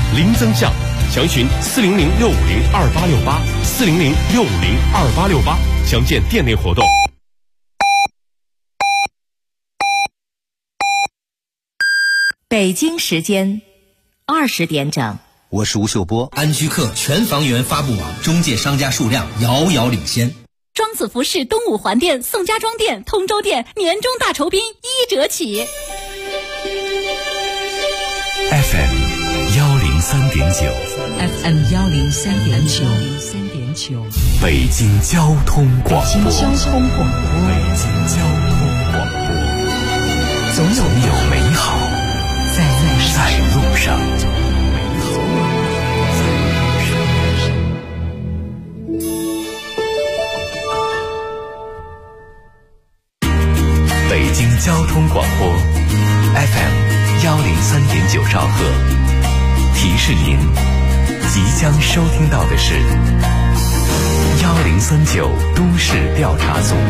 零增项，详询400-650-2868，400-650-2868，详见店内活动。 北京时间20点整， 我是吴秀波。 安居客全房源发布网中介商家数量遥遥领先。 庄子服饰东五环店、宋家庄店、通州店年终大酬宾1折起。 FM 103.9 FM 103.9 北京交通广播。 北京交通广播，总有美好在路上。 北京交通广播 FM 103.9兆赫，提示您即将收听到的是1039都市调查组。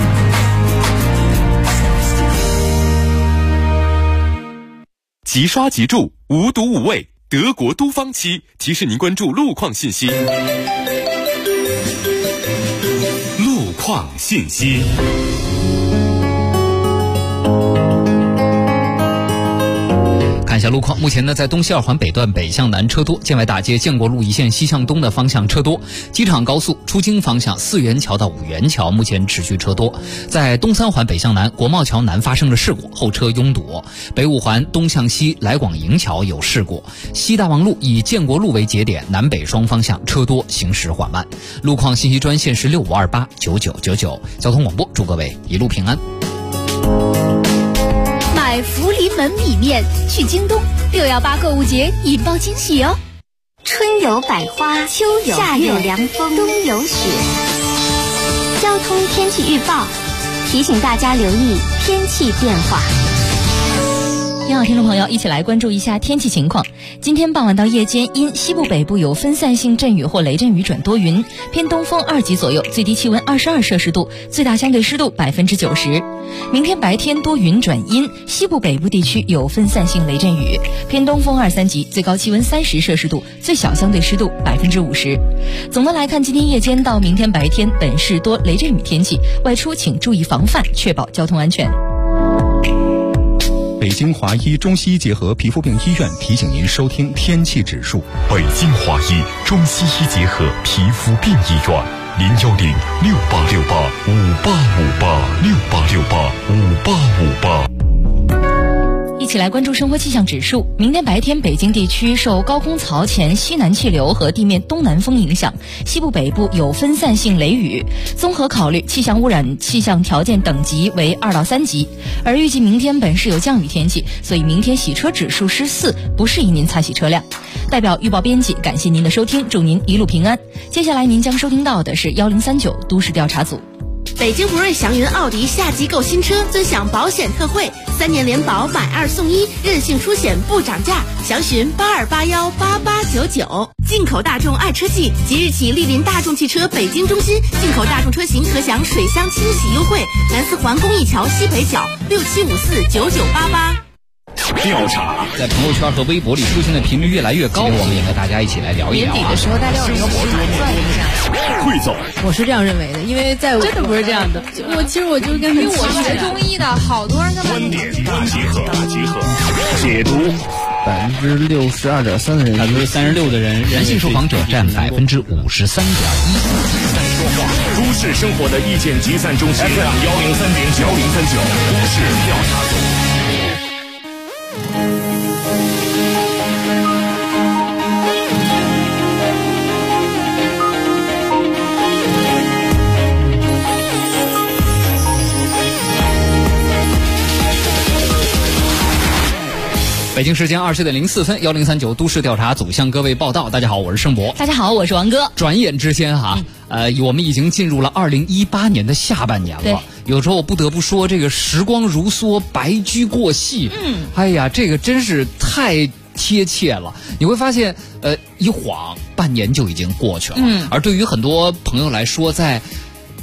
即刷即住，无毒无味，德国都方漆提示您关注路况信息。路况信息。 看一下路况，目前呢，在东西二环北段北向南车多，建外大街建国路一线西向东的方向车多，机场高速出京方向4元桥到5元桥目前持续车多。在东三环北向南国贸桥南发生了事故，后车拥堵。北五环东向西来广营桥有事故，西大望路以建国路为节点，南北双方向车多，行驶缓慢。路况信息专线是65289999。交通广播祝各位一路平安。 买福临门米面去京东，618购物节引爆惊喜哦！ 春有百花，秋有夏有凉风，冬有雪。交通天气预报提醒大家留意天气变化。 您好，听众朋友，一起来关注一下天气情况。今天傍晚到夜间，因西部北部有分散性阵雨或雷阵雨转多云，偏东风2级左右，最低气温22摄氏度，最大相对湿度90%。明天白天多云转阴，西部北部地区有分散性雷阵雨，偏东风2、3级，最高气温30摄氏度，最小相对湿度50%。总的来看，今天夜间到明天白天本市多雷阵雨天气，外出请注意防范，确保交通安全。 北京华医中西医结合皮肤病医院提醒您收听天气指数。 北京华医中西医结合皮肤病医院，010-6868-5858，6868-5858。 一起来关注生活气象指数。明天白天，北京地区受高空槽前西南气流和地面东南风影响，西部北部有分散性雷雨。综合考虑，气象污染气象条件等级为2到3级。而预计明天本市有降雨天气，所以明天洗车指数是4，不适宜您擦洗车辆。代表预报编辑感谢您的收听，祝您一路平安。接下来您将收听到的是1039都市调查组。 北京福瑞祥云奥迪夏季购新车尊享保险特惠，3年联保买2送1，任性出险不涨价，详询82818899。进口大众爱车季即日起莅临大众汽车北京中心，进口大众车型可享水箱清洗优惠，南四环公益桥西北角67549988。 调查在朋友圈和微博里出现的频率越来越高，我们也和大家一起来聊一聊。 年底的时候，大家有一个盘算一下。 汇总， 我是这样认为的，因为在我真的不是这样的。其实我就是跟因为我学中医的，好多人跟观点大集合，解读。 62.3%的人 ，36%的人性受访者占53.1%。 都市生活的意见集散中心 FM 103.9都市调查组。 北京时间20点04分，1039都市调查组向各位报道。大家好，我是盛博。 大家好，我是王哥。 转眼之间我们已经进入了2018年的下半年了。有时候我不得不说，这个时光如梭，白驹过隙。哎呀，这个真是太贴切了。你会发现，一晃半年就已经过去了。而对于很多朋友来说，在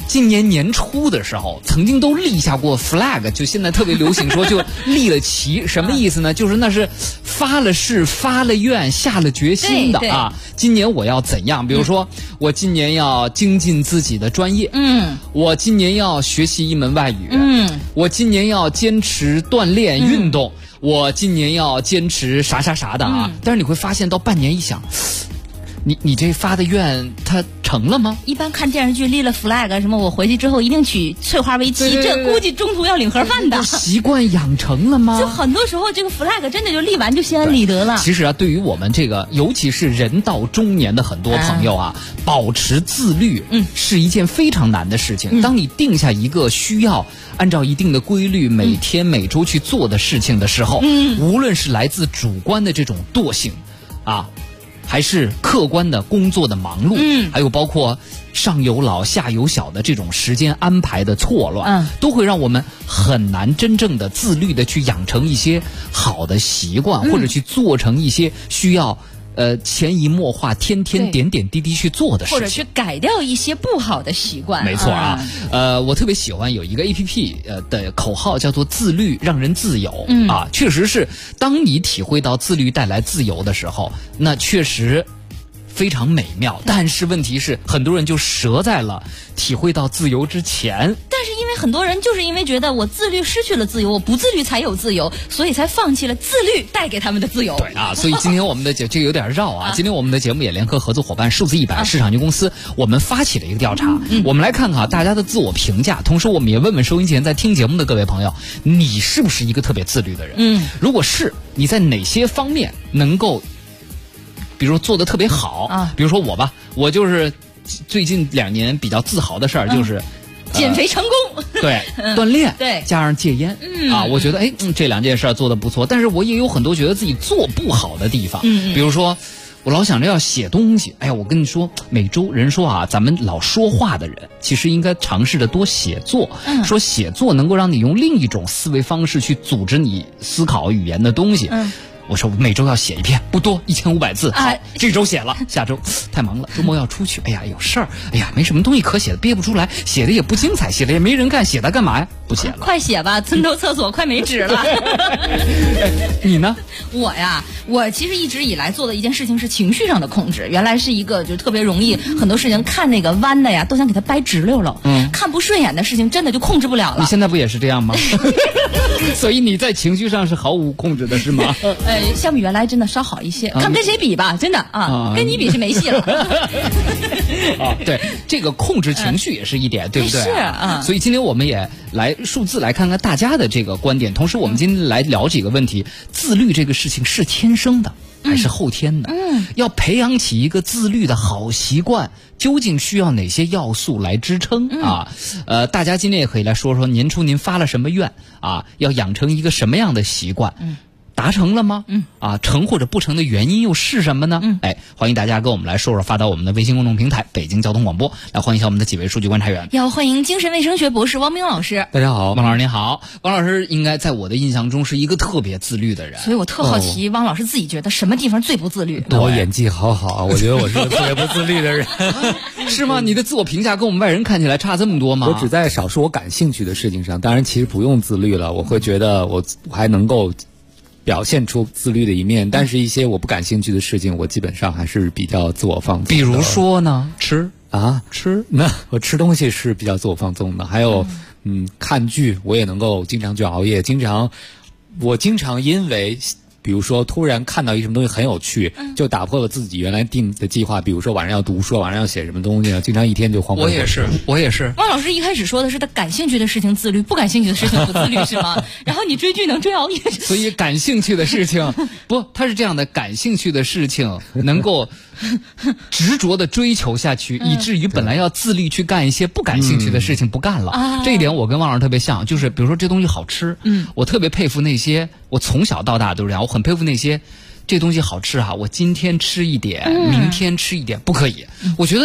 今年年初的时候，曾经都立下过 flag， 就现在特别流行说就立了旗，什么意思呢？就是那是发了誓、发了愿、下了决心的啊。今年我要怎样？比如说，我今年要精进自己的专业，我今年要学习一门外语，我今年要坚持锻炼运动，我今年要坚持啥啥啥的啊。但是你会发现，到半年一想。你这发的愿它成了吗？ 一般看电视剧立了 flag 什么，我回去之后一定娶翠花为妻，这估计中途要领盒饭的。 习惯养成了吗？ 就很多时候这个 flag 真的就立完就心安理得了。 其实啊，对于我们这个尤其是人到中年的很多朋友啊，保持自律是一件非常难的事情。当你定下一个需要按照一定的规律每天每周去做的事情的时候，无论是来自主观的这种惰性啊，还是客观的工作的忙碌，还有包括上有老下有小的这种时间安排的错乱，都会让我们很难真正的自律的去养成一些好的习惯，或者去做成一些需要潜移默化天天点点滴滴去做的事情， 或者去改掉一些不好的习惯。 没错啊，我特别喜欢有一个 APP 的口号叫做自律让人自由，啊，确实是当你体会到自律带来自由的时候，那确实非常美妙。但是问题是很多人就折在了体会到自由之前。 但是因为很多人就是因为觉得我自律失去了自由，我不自律才有自由，所以才放弃了自律带给他们的自由。 对啊，所以今天我们的这个有点绕啊。今天我们的节目也联合合作伙伴数字100市场营公司，我们发起了一个调查，我们来看看大家的自我评价，同时我们也问问收音机前在听节目的各位朋友，你是不是一个特别自律的人？如果是，你在哪些方面能够比如说做得特别好啊？比如说我吧，我就是最近2年比较自豪的事儿就是减肥成功， 对，锻炼， 对， 加上戒烟，啊，我觉得这2件事做得不错。但是我也有很多觉得自己做不好的地方，比如说我老想着要写东西，哎呀，我跟你说，每周人说啊，咱们老说话的人其实应该尝试着多写作，说写作能够让你用另一种思维方式去组织你思考语言的东西。我说我每周要写1篇，不多，1500字。好，这周写了，下周太忙了，周末要出去，哎呀有事儿，哎呀没什么东西可写的，憋不出来，写的也不精彩，写的也没人看，写它干嘛呀？不写了。 快写吧，村头厕所快没纸了。 你呢？ 我其实一直以来做的一件事情是情绪上的控制。原来是一个就特别容易，很多事情看那个弯的呀，都想给它掰直溜了。看不顺眼的事情真的就控制不了了。 你现在不也是这样吗？所以你在情绪上是毫无控制的是吗？ 相比原来真的稍好一些。看跟谁比吧，真的啊，跟你比是没戏了。 对，这个控制情绪也是一点，对不对？ 是啊。 所以今天我们也来数字来看看大家的这个观点，同时我们今天来聊几个问题：自律这个事情是天生的还是后天的？要培养起一个自律的好习惯，究竟需要哪些要素来支撑啊？大家今天也可以来说说年初您发了什么愿啊？要养成一个什么样的习惯？达成了吗？成或者不成的原因又是什么呢？欢迎大家跟我们来说说，发到我们的微信公众平台北京交通广播，来欢迎一下我们的几位数据观察员。 要欢迎精神卫生学博士汪明老师。 大家好。 汪老师您好。汪老师应该在我的印象中是一个特别自律的人， 所以我特好奇汪老师自己觉得什么地方最不自律。 我演技好好，我觉得我是个特别不自律的人。 是吗？你的自我评价跟我们外人看起来差这么多吗？ 我只在少数我感兴趣的事情上，当然其实不用自律了，我会觉得我还能够表现出自律的一面，但是一些我不感兴趣的事情，我基本上还是比较自我放纵的。 比如说呢？吃， 那我吃东西是比较自我放纵的。还有看剧，我也能够经常去熬夜，我经常因为比如说突然看到一什么东西很有趣，就打破了自己原来定的计划。比如说晚上要读书，晚上要写什么东西，经常一天就慌。 我也是。 汪老师一开始说的是他感兴趣的事情自律，不感兴趣的事情不自律是吗？然后你追剧能追熬夜。 所以感兴趣的事情不，他是这样的，感兴趣的事情能够执着的追求下去，以至于本来要自律去干一些不感兴趣的事情不干了。这一点我跟汪老师特别像，就是比如说这东西好吃，我特别佩服那些，我从小到大都是这样，我很佩服那些这东西好吃我今天吃一点，明天吃一点，不可以。我觉得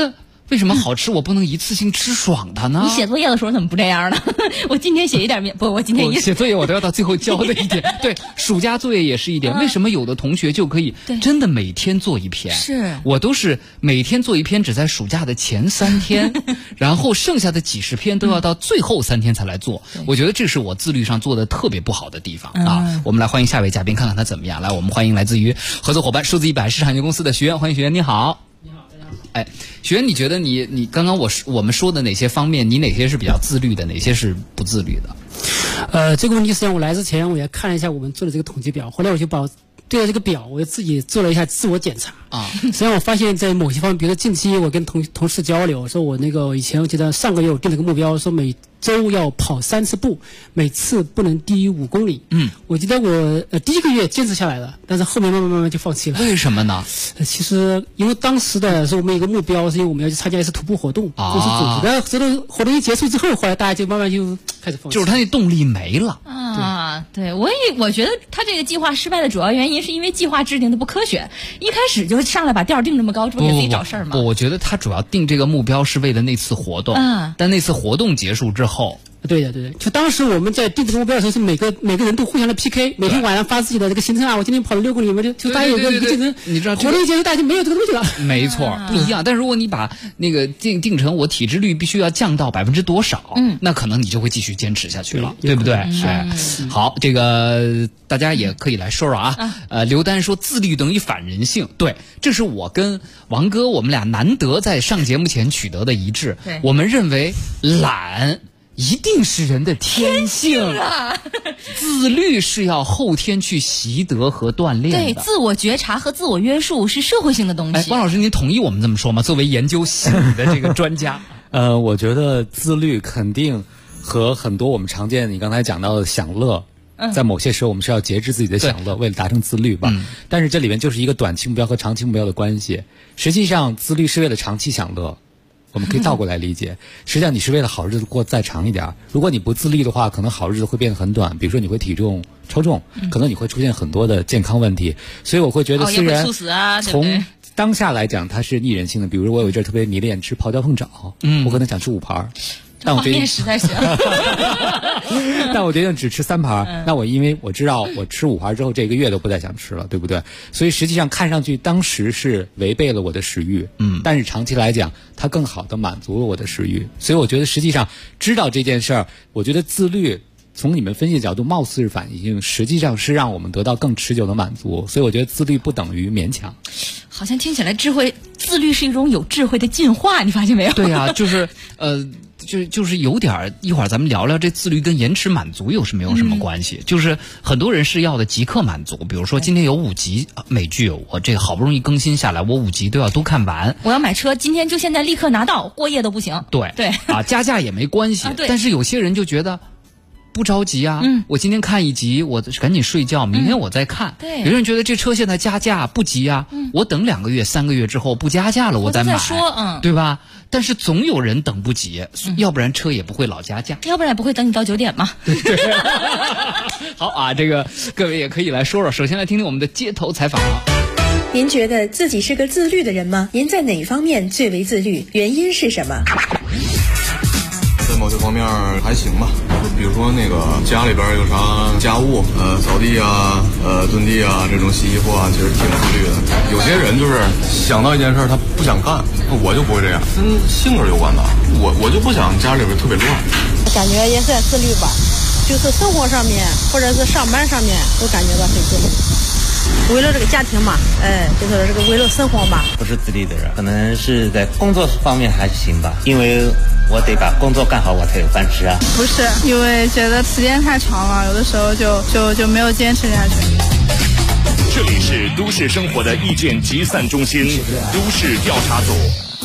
为什么好吃我不能一次性吃爽它呢？ 你写作业的时候怎么不这样呢？我今天写一点面，不，我今天写作业我都要到最后交的一点。对，暑假作业也是一点。为什么有的同学就可以真的每天做一篇？ 是我都是每天做一篇，只在暑假的前3天，然后剩下的几十篇都要到最后3天才来做。我觉得这是我自律上做的特别不好的地方啊。我们来欢迎下位嘉宾，看看他怎么样。来，我们欢迎来自于合作伙伴数字100市场有限公司的学员，欢迎学员，你好。哎，学员，你觉得你刚刚我们说的哪些方面，你哪些是比较自律的，哪些是不自律的？这个问题实际上我来之前我也看了一下我们做的这个统计表，后来我就把对着这个表，我自己做了一下自我检查啊。实际上我发现，在某些方面，比如说近期我跟同事交流，说我以前我记得上个月我定了个目标，说每周要跑3次步，每次不能低于5公里。我记得我第1个月坚持下来了，但是后面慢慢就放弃了。 为什么呢？ 其实因为当时的是我们有一个目标，是因为我们要去参加一次徒步活动，公司组织的。这个活动一结束之后，后来大家就慢慢就开始放弃， 就是他那动力没了啊。对，我觉得他这个计划失败的主要原因是因为计划制定的不科学，一开始就上来把调定这么高，这不给自己找事儿吗？ 不，我觉得他主要定这个目标是为了那次活动，但那次活动结束之后。 对的，就当时我们在定这个目标的时候，是每个人都互相的 PK， 每天晚上发自己的这个行程啊，我今天跑了6公里，就大家有个竞争， 你知道活动一结束大家就没有这个东西了。 没错，不一样。但如果你把那个定成我体脂率必须要降到多少，那可能你就会继续坚持下去了，对不对？好，这个大家也可以来说说啊。刘丹说自律等于反人性，对，这是我跟王哥我们俩难得在上节目前取得的一致。我们认为懒一定是人的天性啊， 自律是要后天去习得和锻炼的。 对，自我觉察和自我约束是社会性的东西。 汪老师，您同意我们这么说吗？作为研究心理的这个专家， 我觉得自律肯定和很多我们常见你刚才讲到的享乐。在某些时候我们是要节制自己的享乐，为了达成自律吧。但是这里面就是一个短期目标和长期目标的关系。实际上自律是为了长期享乐，我们可以倒过来理解，实际上你是为了好日子过再长一点。如果你不自律的话，可能好日子会变得很短，比如说你会体重超重，可能你会出现很多的健康问题。所以我会觉得虽然从当下来讲它是逆人性的，比如说我有一阵特别迷恋吃泡椒凤爪，我可能想吃5盘，但我决定实在是但我决定只吃3盘。那因为我知道我吃5盘之后这个月都不再想吃了，对不对？所以实际上看上去当时是违背了我的食欲，但是长期来讲它更好的满足了我的食欲。所以我觉得实际上知道这件事儿，我觉得自律从你们分析的角度貌似是反应，实际上是让我们得到更持久的满足。所以我觉得自律不等于勉强。 好像听起来自律是一种有智慧的进化，你发现没有？ 对啊，就是有点一会儿咱们聊聊这自律跟延迟满足有什么关系？就是很多人是要的即刻满足，比如说今天有5集美剧，我这个好不容易更新下来，我5集都要都看完。 我要买车，今天就现在立刻拿到，过夜都不行。 对啊，加价也没关系。但是有些人就觉得不着急啊，我今天看1集，我赶紧睡觉，明天我再看。 对， 有人觉得这车现在加价不急啊，我等2个月、3个月之后不加价了，我再买，对吧？但是总有人等不及，要不然车也不会老加价， 要不然也不会等你到9点嘛。 对。好啊，这个各位也可以来说说。首先来听听我们的街头采访。 您觉得自己是个自律的人吗？您在哪方面最为自律？原因是什么？ 在某些方面还行吧，比如说那个家里边有啥家务，扫地啊，蹲地啊，这种洗衣服啊，其实挺自律的。有些人就是想到一件事他不想干，我就不会这样，跟性格有关吧。我就不想家里边特别乱。 感觉也算自律吧，就是生活上面或者是上班上面，我感觉到很自律。为了这个家庭嘛，就是这个为了生活嘛。 不是自律的人，可能是在工作方面还行吧，因为我得把工作干好，我才有饭吃啊。 不是，因为觉得时间太长了，有的时候就没有坚持下去。 这里是都市生活的意见集散中心，都市调查组。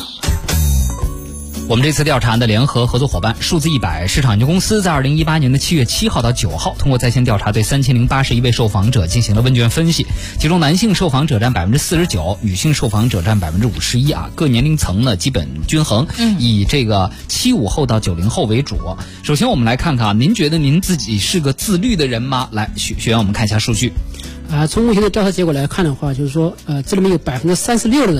我们这次调查的联合合作伙伴数字100市场有限公司在2018年的7月7号到9号，通过在线调查对3081位受访者进行了问卷分析，其中男性受访者占49%，女性受访者占51%啊，各年龄层呢基本均衡，以这个75后到90后为主。首先我们来看看啊，您觉得您自己是个自律的人吗？来，学员我们看一下数据。 从目前的调查结果来看的话，就是说，这里面有36%的人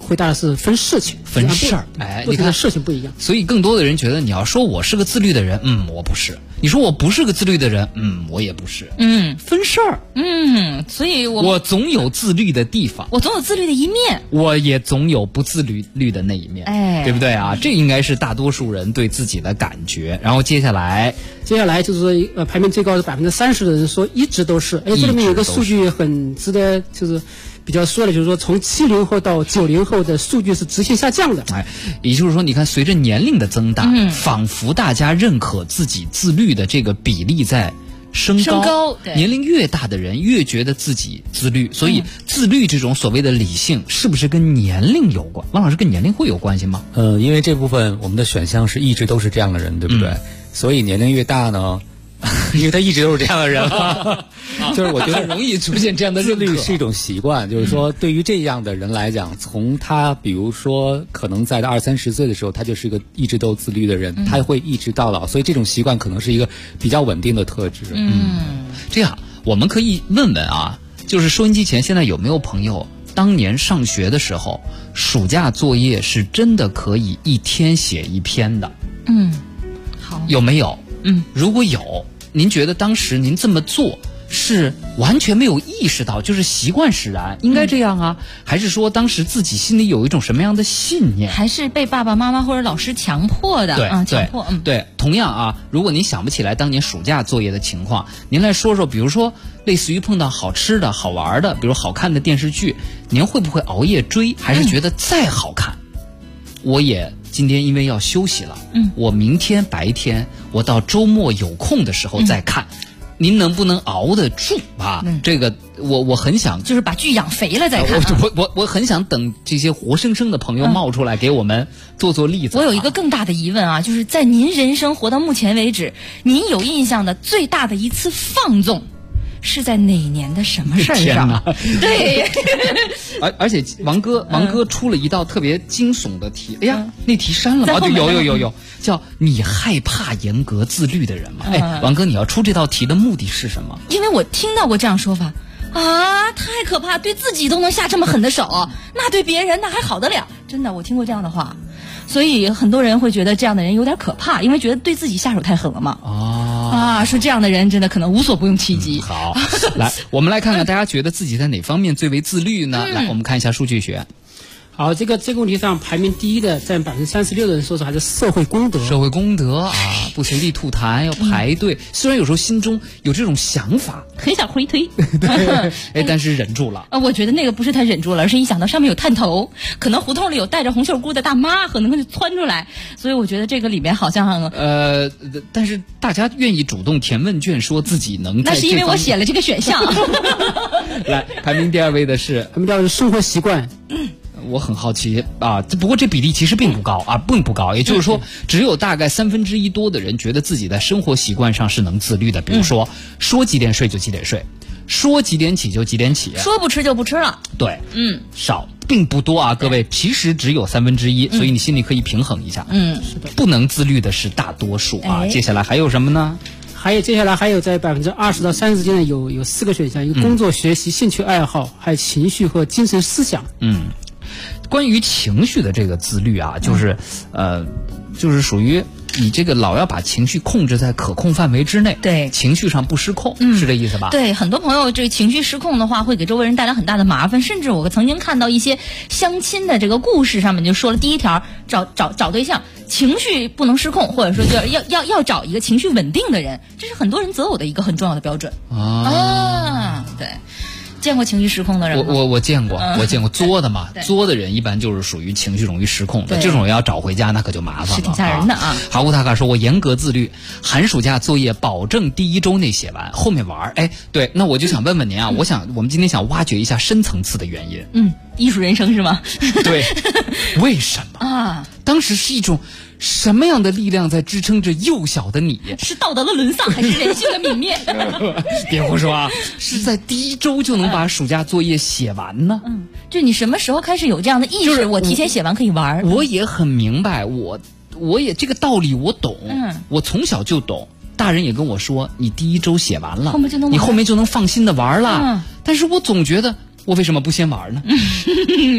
回答的是分事情， 分事儿。哎， 你看事情不一样。 所以更多的人觉得，你要说我是个自律的人，我不是；你说我不是个自律的人，我也不是。分事儿。 所以我总有自律的地方， 我总有自律的一面， 我也总有不自律的那一面，对不对啊？这应该是大多数人对自己的感觉。然后接下来就是说，排名最高的30%的人说一直都是。这里面有个数据很值得就是比较说的，就是说从70后到90后的数据是直线下降的。 也就是说，你看随着年龄的增大，仿佛大家认可自己自律的这个比例在升高。年龄越大的人越觉得自己自律，所以自律这种所谓的理性是不是跟年龄有关？王老师，跟年龄会有关系吗？ 因为这部分我们的选项是一直都是这样的人，对不对？所以年龄越大呢，因为他一直都是这样的人了，就是我觉得很容易出现这样的自律是一种习惯，就是说对于这样的人来讲，从他比如说可能在20-30岁的时候，他就是一个一直都自律的人，他会一直到老，所以这种习惯可能是一个比较稳定的特质。 这样我们可以问问啊，就是收音机前现在有没有朋友当年上学的时候，暑假作业是真的可以一天写一篇的？ 好， 有没有？如果有，您觉得当时您这么做是完全没有意识到，就是习惯使然，应该这样啊？还是说当时自己心里有一种什么样的信念？ 还是被爸爸妈妈或者老师强迫的？强迫。 对，同样啊，如果您想不起来当年暑假作业的情况，您来说说，比如说类似于碰到好吃的好玩的，比如好看的电视剧，您会不会熬夜追？还是觉得再好看，我也今天因为要休息了，我明天白天我到周末有空的时候再看，您能不能熬得住啊？这个我很想， 就是把剧养肥了再看。 我很想等这些活生生的朋友冒出来给我们做例子。 我有一个更大的疑问啊，就是在您人生活到目前为止，您有印象的最大的一次放纵是在哪年的什么事儿上？对， 而且王哥出了一道特别惊悚的题，哎呀，那题删了吗？有，叫你害怕严格自律的人吗？王哥，你要出这道题的目的是什么？ 因为我听到过这样说法啊，太可怕，对自己都能下这么狠的手，那对别人那还好得了？真的，我听过这样的话。所以很多人会觉得这样的人有点可怕，因为觉得对自己下手太狠了嘛。说这样的人真的可能无所不用其极。 好，来，我们来看看大家觉得自己在哪方面最为自律呢？来，我们看一下数据学。 好，这个问题上排名第一的占36%的人说是还是社会公德。 社会公德啊，不随地吐痰，要排队。虽然有时候心中有这种想法， 很想回推， 但是忍住了。 我觉得那个不是他忍住了，而是一想到上面有探头，可能胡同里有戴着红袖箍的大妈，可能会窜出来。所以我觉得这个里面好像但是大家愿意主动填问卷，说自己能在那是因为我写了这个选项。 来，排名第2位的是生活习惯。 我很好奇啊，不过这比例其实并不高啊，并不高。也就是说，只有大概1/3多的人觉得自己在生活习惯上是能自律的。比如说，说几点睡就几点睡，说几点起就几点起， 说不吃就不吃了。 对，少，并不多啊，各位，其实只有1/3，所以你心里可以平衡一下。 是的， 不能自律的是大多数啊。接下来还有什么呢？ 接下来还有在20%到30%之间的有4个选项，一个工作、学习、兴趣爱好，还有情绪和精神思想。 关于情绪的这个自律啊，就是属于你这个老要把情绪控制在可控范围之内， 对， 情绪上不失控，是这意思吧？ 对，很多朋友这情绪失控的话，会给周围人带来很大的麻烦，甚至我曾经看到一些相亲的这个故事上面就说了，第一条找对象，情绪不能失控，或者说要找一个情绪稳定的人，这是很多人择偶的一个很重要的标准对。见过情绪失控的人吗？ 我见过，作的嘛，作的人一般就是属于情绪容易失控的，这种人要找回家那可就麻烦了， 是挺吓人的啊。 好，乌塔卡说，我严格自律，寒暑假作业保证第1周内写完，后面玩。对，那我就想问问您啊，我们今天想挖掘一下深层次的原因。 艺术人生是吗？ 对，为什么啊？当时是一种什么样的力量在支撑着幼小的你？ 是道德的沦丧，还是人性的泯灭？ 别胡说啊！是在第1周就能把暑假作业写完呢？ 就你什么时候开始有这样的意识？我提前写完可以玩。 我也很明白，我也这个道理我懂，我从小就懂。大人也跟我说，你第1周写完了，你后面就能放心的玩了。但是我总觉得，我为什么不先玩呢？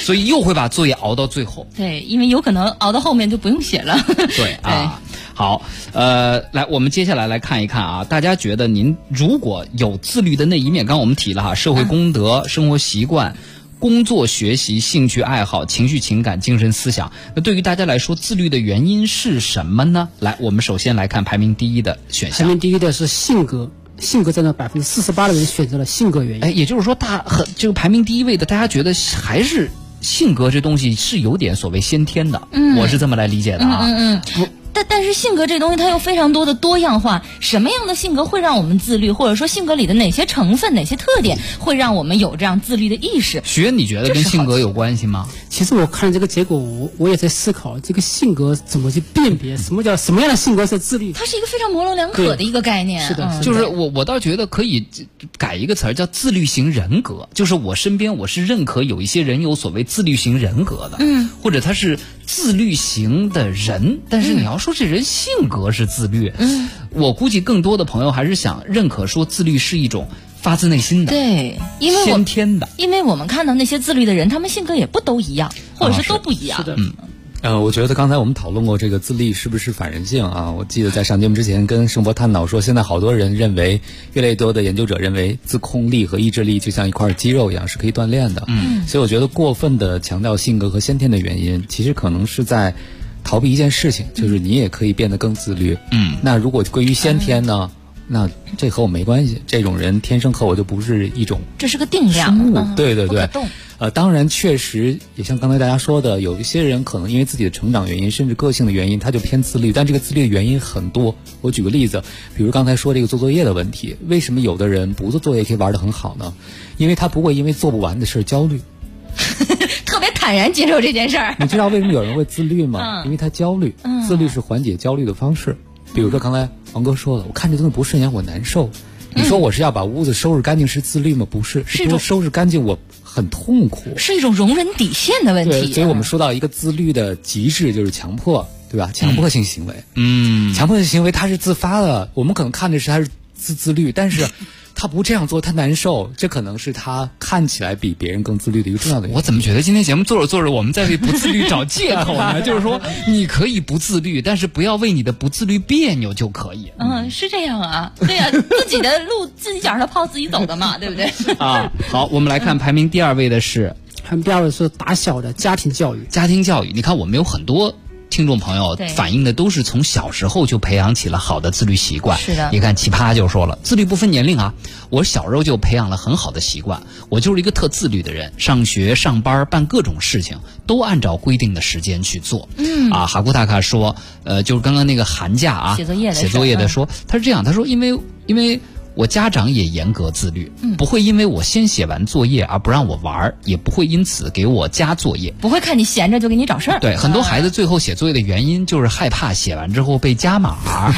所以又会把作业熬到最后。 对，因为有可能熬到后面就不用写了。 对啊，好，来，我们接下来来看一看啊，大家觉得您如果有自律的那一面，刚刚我们提了哈，社会公德、生活习惯、工作学习、兴趣爱好、情绪情感、精神思想，那对于大家来说，自律的原因是什么呢？来，我们首先来看排名第一的选项。 排名第一的是性格。性格占了48%的人选择了性格原因。 哎，也就是说，这个排名第一位的，大家觉得还是性格这东西是有点所谓先天的，我是这么来理解的啊。 但是性格这东西它有非常多的多样化，什么样的性格会让我们自律，或者说性格里的哪些成分、哪些特点会让我们有这样自律的意识？ 徐恩，你觉得跟性格有关系吗？ 其实我看这个结果，我也在思考这个性格怎么去辨别什么样的性格是自律。 它是一个非常模棱两可的一个概念。 是的， 就是我倒觉得可以改一个词儿叫自律型人格，就是我身边我是认可有一些人有所谓自律型人格的，或者他是自律型的人，但是你要说这人性格是自律，我估计更多的朋友还是想认可说自律是一种发自内心的， 对，因为先天的， 因为我们看到那些自律的人，他们性格也不都一样，或者是都不一样。 是的， 我觉得刚才我们讨论过这个自律是不是反人性啊？我记得在上节目之前跟盛博探讨说，现在好多人认为，越来越多的研究者认为，自控力和意志力就像一块肌肉一样，是可以锻炼的。所以我觉得过分的强调性格和先天的原因，其实可能是在逃避一件事情，就是你也可以变得更自律。那如果归于先天呢？那这和我没关系，这种人天生和我就不是一种， 这是个定量。 对对对，当然确实也像刚才大家说的，有一些人可能因为自己的成长原因，甚至个性的原因，他就偏自律，但这个自律的原因很多。我举个例子，比如刚才说这个做作业的问题，为什么有的人不做作业可以玩得很好呢？因为他不会因为做不完的事焦虑。 特别坦然接受这件事儿。 你知道为什么有人会自律吗？因为他焦虑。自律是缓解焦虑的方式。比如说刚才王哥说了，我看这东西不顺眼，我难受。你说我是要把屋子收拾干净是自律吗？不是，是收拾干净我很痛苦， 是一种容忍底线的问题。 对，所以我们说到一个自律的极致就是强迫，对吧？强迫性行为，强迫性行为它是自发的，我们可能看的是它是自律，但是他不这样做他难受，这可能是他看起来比别人更自律的一个重要的原因。 我怎么觉得今天节目做着做着我们在为不自律找借口呢？就是说你可以不自律，但是不要为你的不自律别扭就可以。 是这样啊，对啊，自己的路自己脚上泡自己走的嘛，对不对？ 啊，好，我们来看排名第2位的是， 排名第2位是打小的家庭教育。 家庭教育，你看我们有很多听众朋友反映的都是从小时候就培养起了好的自律习惯。 是的， 你看奇葩就说了，自律不分年龄啊，我小时候就培养了很好的习惯，我就是一个特自律的人，上学上班办各种事情都按照规定的时间去做。哈古塔卡说，就是刚刚那个寒假啊，写作业的说，他是这样，他说因为我家长也严格自律，不会因为我先写完作业而不让我玩，也不会因此给我加作业， 不会看你闲着就给你找事儿。 对，很多孩子最后写作业的原因就是害怕写完之后被加码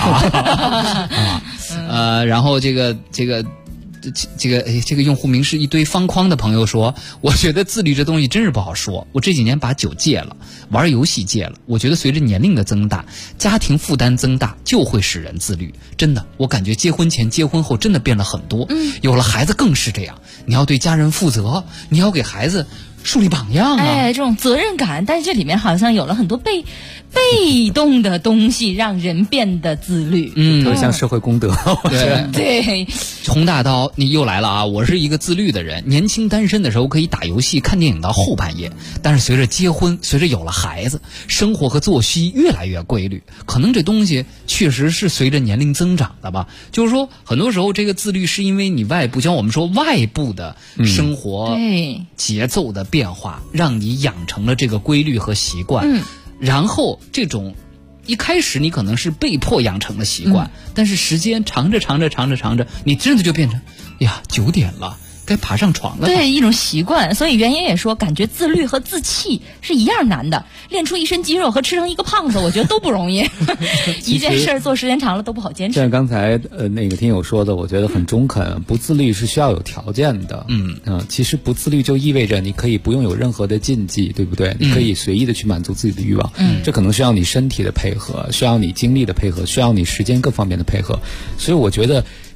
然后这个用户名是一堆方框的朋友说，我觉得自律这东西真是不好说。我这几年把酒戒了，玩游戏戒了。我觉得随着年龄的增大，家庭负担增大，就会使人自律。真的，我感觉结婚前、结婚后真的变了很多。有了孩子更是这样。你要对家人负责，你要给孩子树立榜样啊！ 这种责任感，但是这里面好像有了很多被动的东西，让人变得自律。 特别像社会公德。 对， 洪大刀，你又来了啊！我是一个自律的人，年轻单身的时候可以打游戏、看电影到后半夜，但是随着结婚，随着有了孩子，生活和作息越来越规律。可能这东西确实是随着年龄增长的吧。就是说，很多时候这个自律是因为你外部，像我们说外部的生活节奏的变化，让你养成了这个规律和习惯。然后这种一开始你可能是被迫养成的习惯，但是时间长着，你真的就变成9点了，该爬上床了。 对，一种习惯。所以袁爷也说，感觉自律和自弃是一样难的，练出一身肌肉和吃成一个胖子，我觉得都不容易。一件事做时间长了都不好坚持。 像刚才那个听友说的，我觉得很中肯。不自律是需要有条件的。其实不自律就意味着你可以不用有任何的禁忌，对不对？你可以随意的去满足自己的欲望。这可能需要你身体的配合，需要你精力的配合，需要你时间各方面的配合。所以我觉得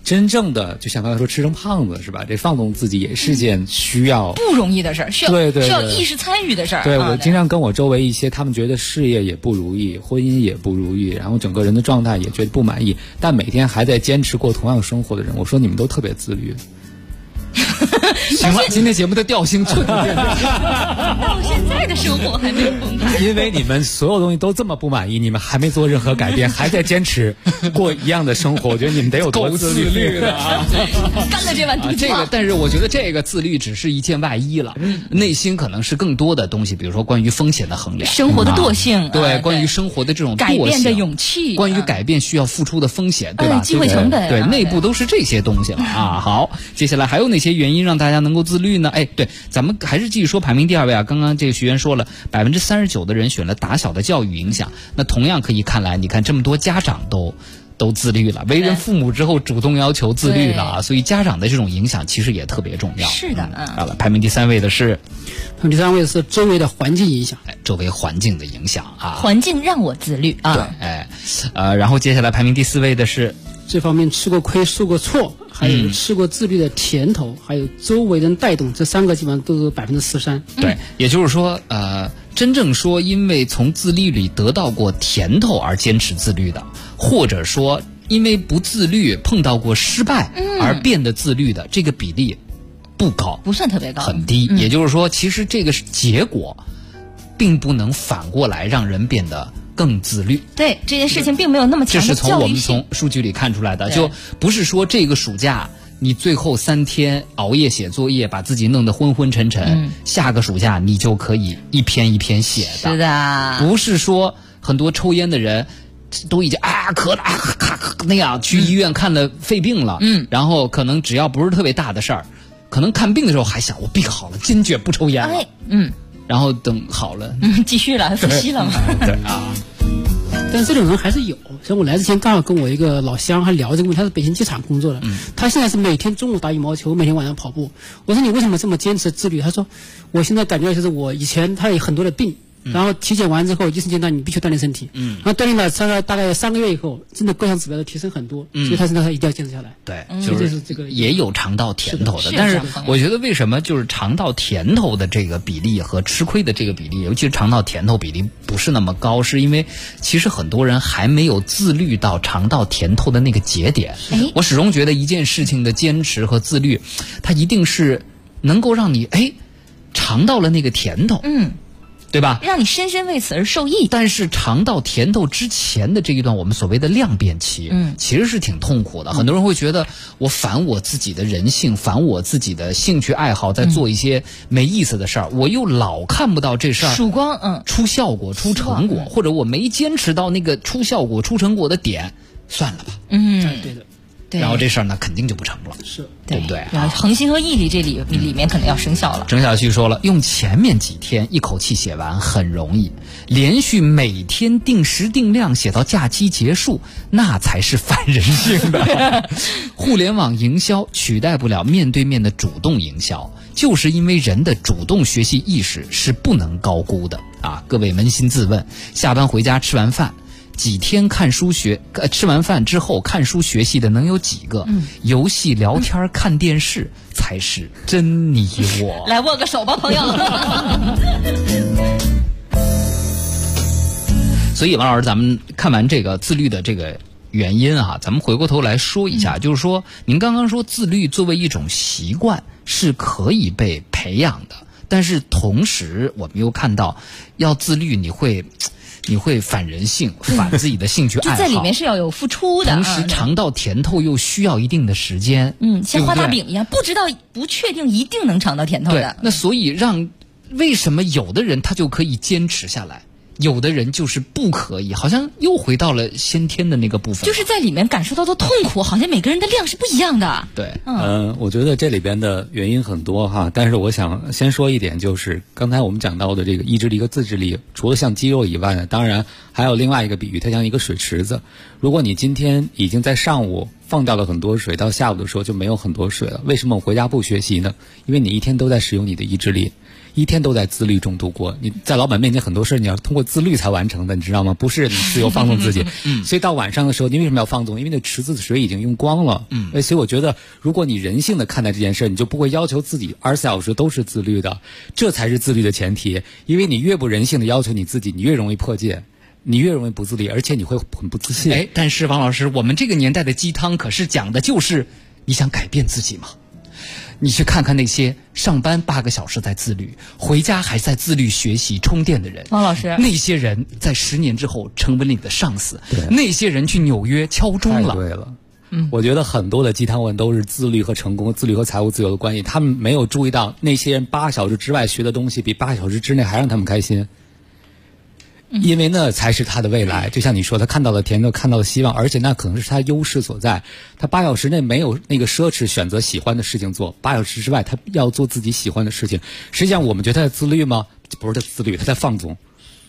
真正的就像刚才说吃成胖子是吧？这放纵自己也是件需要不容易的事儿，需要意识参与的事儿。 对，我经常跟我周围一些他们觉得事业也不如意，婚姻也不如意，然后整个人的状态也觉得不满意，但每天还在坚持过同样生活的人，我说你们都特别自律。 行了，今天节目的调性彻底变了。 到现在的生活还没有崩溃， 因为你们所有东西都这么不满意，你们还没做任何改变，还在坚持过一样的生活，我觉得你们得有多自律的啊！ 干了这碗肚子。 但是我觉得这个自律只是一件外衣了，内心可能是更多的东西，比如说关于风险的衡量、 生活的惰性， 对，关于生活的这种改变的勇气， 关于改变需要付出的风险，对吧？ 机会成本， 对，内部都是这些东西了啊。好，接下来还有哪些原因让大家能够自律呢？哎，对，咱们还是继续说排名第2位啊。刚刚这个学员说了，39%的人选了打小的教育影响，那同样可以看来，你看这么多家长都自律了，为人父母之后主动要求自律了啊，所以家长的这种影响其实也特别重要。 是的， 好了，排名第3位的是， 第3位是周围的环境影响， 周围环境的影响啊， 环境让我自律啊。 对，然后接下来排名第4位的是。 这方面吃过亏、受过挫，还有吃过自律的甜头，还有周围人带动，这3个基本上都是43%。 对，也就是说，真正说因为从自律里得到过甜头而坚持自律的，或者说因为不自律碰到过失败而变得自律的，这个比例不高， 不算特别高， 很低。也就是说，其实这个结果并不能反过来让人变得更自律。 对，这件事情并没有那么强的教育性。 这是从我们从数据里看出来的，就不是说这个暑假你最后3天熬夜写作业，把自己弄得昏昏沉沉，下个暑假你就可以一篇一篇写的。 是的， 不是说很多抽烟的人都已经咳了那样去医院看了肺病了，然后可能只要不是特别大的事儿，可能看病的时候还想我病好了，坚决不抽烟了。然后等好了， 继续了，复吸了嘛。 对啊。 但这种人还是有，像我来之前刚好跟我一个老乡还聊这个问题，他是北京机场工作的，他现在是每天中午打羽毛球，每天晚上跑步。我说你为什么这么坚持自律？他说我现在感觉就是我以前他有很多的病，然后体检完之后医生建议你必须锻炼身体，然后锻炼了大概3个月以后，真的各项指标都提升很多，所以他现在一定要坚持下来。 对，就是这个也有尝到甜头的，但是我觉得为什么就是尝到甜头的这个比例和吃亏的这个比例，尤其是尝到甜头比例不是那么高，是因为其实很多人还没有自律到尝到甜头的那个节点。我始终觉得一件事情的坚持和自律，它一定是能够让你尝到了那个甜头。对吧？ 让你深深为此而受益。 但是尝到甜头之前的这一段我们所谓的量变期，其实是挺痛苦的。很多人会觉得我反我自己的人性，反我自己的兴趣爱好，在做一些没意思的事儿，我又老看不到这事儿曙光， 出效果、出成果，或者我没坚持到那个出效果、出成果的点，算了吧。 对的。 然后这事儿呢，肯定就不成了， 是对不对？ 恒心和毅力这里面可能要生效了。 郑晓旭说了，用前面几天一口气写完很容易，连续每天定时定量写到假期结束，那才是反人性的。互联网营销取代不了面对面的主动营销，就是因为人的主动学习意识是不能高估的啊！各位扪心自问，下班回家吃完饭。几天看书吃完饭之后看书学习的能有几个？游戏、聊天、看电视才是真你我。 来握个手吧，朋友。 所以王老师，咱们看完这个自律的这个原因啊，咱们回过头来说一下，就是说您刚刚说自律作为一种习惯是可以被培养的，但是同时我们又看到要自律你会反人性，反自己的兴趣爱好， 就在里面是要有付出的， 同时尝到甜头又需要一定的时间， 像画大饼一样，不确定一定能尝到甜头的。 那所以为什么有的人他就可以坚持下来，有的人就是不可以，好像又回到了先天的那个部分， 就是在里面感受到的痛苦，好像每个人的量是不一样的。 对， 我觉得这里边的原因很多哈，但是我想先说一点，就是刚才我们讲到的这个意志力和自制力，除了像肌肉以外呢，当然还有另外一个比喻，它像一个水池子。如果你今天已经在上午放掉了很多水，到下午的时候就没有很多水了。为什么我回家不学习呢？因为你一天都在使用你的意志力。 一天都在自律中度过。你在老板面前很多事你要通过自律才完成的，你知道吗？不是你自由放纵自己。所以到晚上的时候，你为什么要放纵？因为那池子的水已经用光了。所以我觉得，如果你人性的看待这件事，你就不会要求自己24小时都是自律的，这才是自律的前提。因为你越不人性的要求你自己，你越容易破戒。你越容易不自律，而且你会很不自信。 但是王老师，我们这个年代的鸡汤可是讲的就是你想改变自己吗？你去看看那些上班8个小时在自律，回家还在自律学习充电的人， 王老师， 那些人在10年之后成为了你的上司，那些人去纽约敲钟了。 太对了。我觉得很多的鸡汤文都是自律和成功、自律和财务自由的关系，他们没有注意到那些人8小时之外学的东西比8小时之内还让他们开心。因为那才是他的未来，就像你说，他看到了甜头，看到了希望，而且那可能是他优势所在。他8小时内没有那个奢侈，选择喜欢的事情做；8小时之外，他要做自己喜欢的事情。实际上，我们觉得他在自律吗？不是他自律，他在放纵。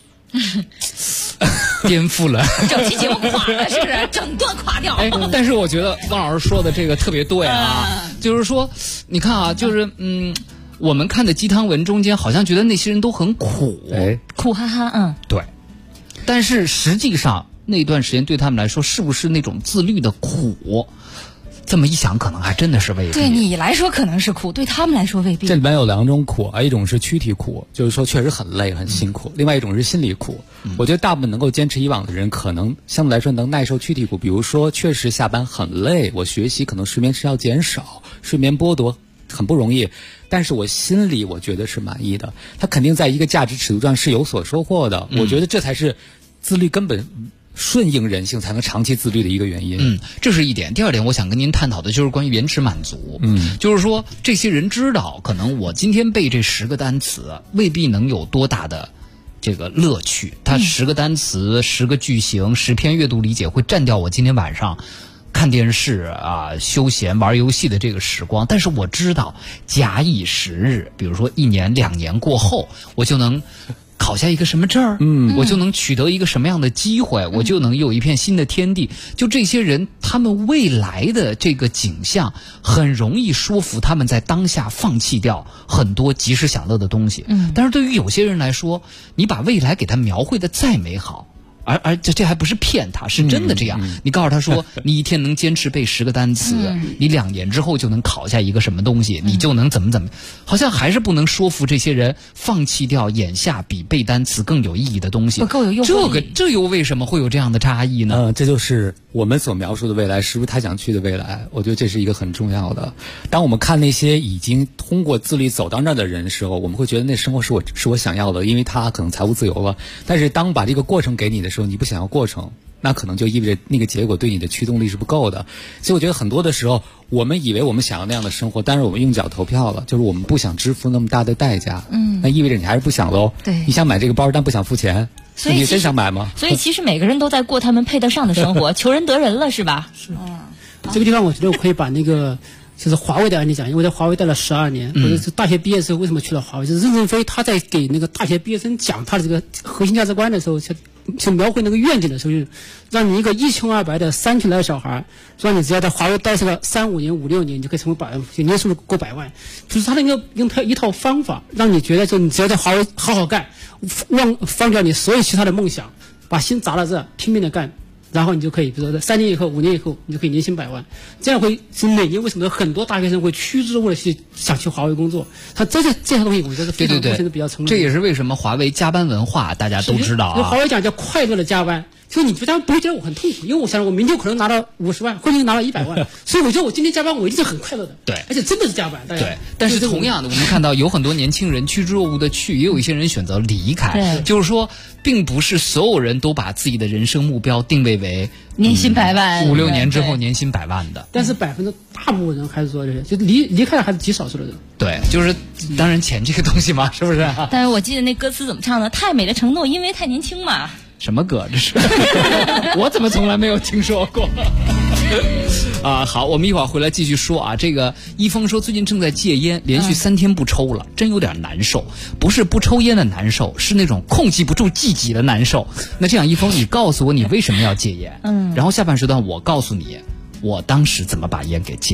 颠覆了， 整期节目垮了，是不是？整段垮掉。 但是我觉得汪老师说的这个特别对啊，就是说，你看啊，就是我们看的鸡汤文中间，好像觉得那些人都很苦， 苦哈哈， 对。但是实际上那段时间对他们来说，是不是那种自律的苦？这么一想，可能还真的是未必。 对你来说可能是苦，对他们来说未必。 这里面有2种苦啊，一种是躯体苦，就是说确实很累很辛苦；另外一种是心理苦。我觉得大部分能够坚持以往的人，可能相对来说能耐受躯体苦。比如说，确实下班很累，我学习可能睡眠时要减少，睡眠剥夺很不容易。但是我心里我觉得是满意的，他肯定在一个价值尺度上是有所收获的。我觉得这才是自律根本顺应人性才能长期自律的一个原因。 这是一点。第二点，我想跟您探讨的就是关于延迟满足。就是说这些人知道，可能我今天背这10个单词未必能有多大的这个乐趣。他10个单词、10个句型、10篇阅读理解会占掉我今天晚上看电视啊、休闲玩游戏的这个时光。但是我知道，假以时日，比如说1年2年过后，我就能考下一个什么证儿，我就能取得一个什么样的机会，我就能有一片新的天地。就这些人，他们未来的这个景象，很容易说服他们在当下放弃掉很多及时享乐的东西。但是对于有些人来说，你把未来给他描绘的再美好，而这还不是骗他，是真的这样。你告诉他说，你一天能坚持背10个单词，你2年之后就能考下一个什么东西，你就能怎么，好像还是不能说服这些人放弃掉眼下比背单词更有意义的东西， 不够有诱惑力。 这又为什么会有这样的差异呢？ 这就是我们所描述的未来，是不是他想去的未来？我觉得这是一个很重要的。当我们看那些已经通过自律走到那儿的人的时候，我们会觉得那生活是我想要的，因为他可能财务自由了。但是当把这个过程给你的时候，你不想要过程，那可能就意味着那个结果对你的驱动力是不够的。所以我觉得很多的时候，我们以为我们想要那样的生活，但是我们用脚投票了，就是我们不想支付那么大的代价。那意味着你还是不想喽。 对， 你想买这个包，但不想付钱， 所以你真想买吗？ 所以其实每个人都在过他们配得上的生活，求人得人了，是吧？ 是。这个地方我觉得我可以把那个就是华为的案例讲，因为我在华为待了12年，我是大学毕业的时候为什么去了华为？就是任正非他在给那个大学毕业生讲他的这个核心价值观的时候，就描绘那个愿景的时候，就是让你一个一穷二白的3群来的小孩，让你只要在华为待上个3、5年、5、6年，你就可以成为百万富翁，年收入过100万。就是他用他一套方法，让你觉得就你只要在华为好好干，放掉你所有其他的梦想，把心砸到这，拼命的干。然后你就可以，比如说3年以后、5年以后，你就可以年薪100万。这样会是每年为什么很多大学生会趋之若鹜想去华为工作？他这些东西，我觉得非常现在比较成熟。 这也是为什么华为加班文化大家都知道啊。 华为讲叫快乐的加班，所以你不会觉得我很痛苦，因为我想我明天可能拿到50万，后天拿到100万，所以我觉得我今天加班我一定是很快乐的。 对， 而且真的是加班。 对，但是同样的，我们看到有很多年轻人趋之若鹜的去，也有一些人选择离开。就是说，并不是所有人都把自己的人生目标定位为年薪100万 ，5、6年之后年薪100万的。 但是大部分人还是说这些，就离开了还是极少数的人。 对，就是当然钱这个东西嘛，是不是？ 但是我记得那歌词怎么唱的？太美的承诺，因为太年轻嘛。 什么歌这是？我怎么从来没有听说过？好，我们一会儿回来继续说啊。这个一峰说最近正在戒烟，连续3天不抽了，真有点难受。不是不抽烟的难受，是那种控制不住自己的难受。那这样，一峰，你告诉我你为什么要戒烟？然后下半时段我告诉你，我当时怎么把烟给戒了。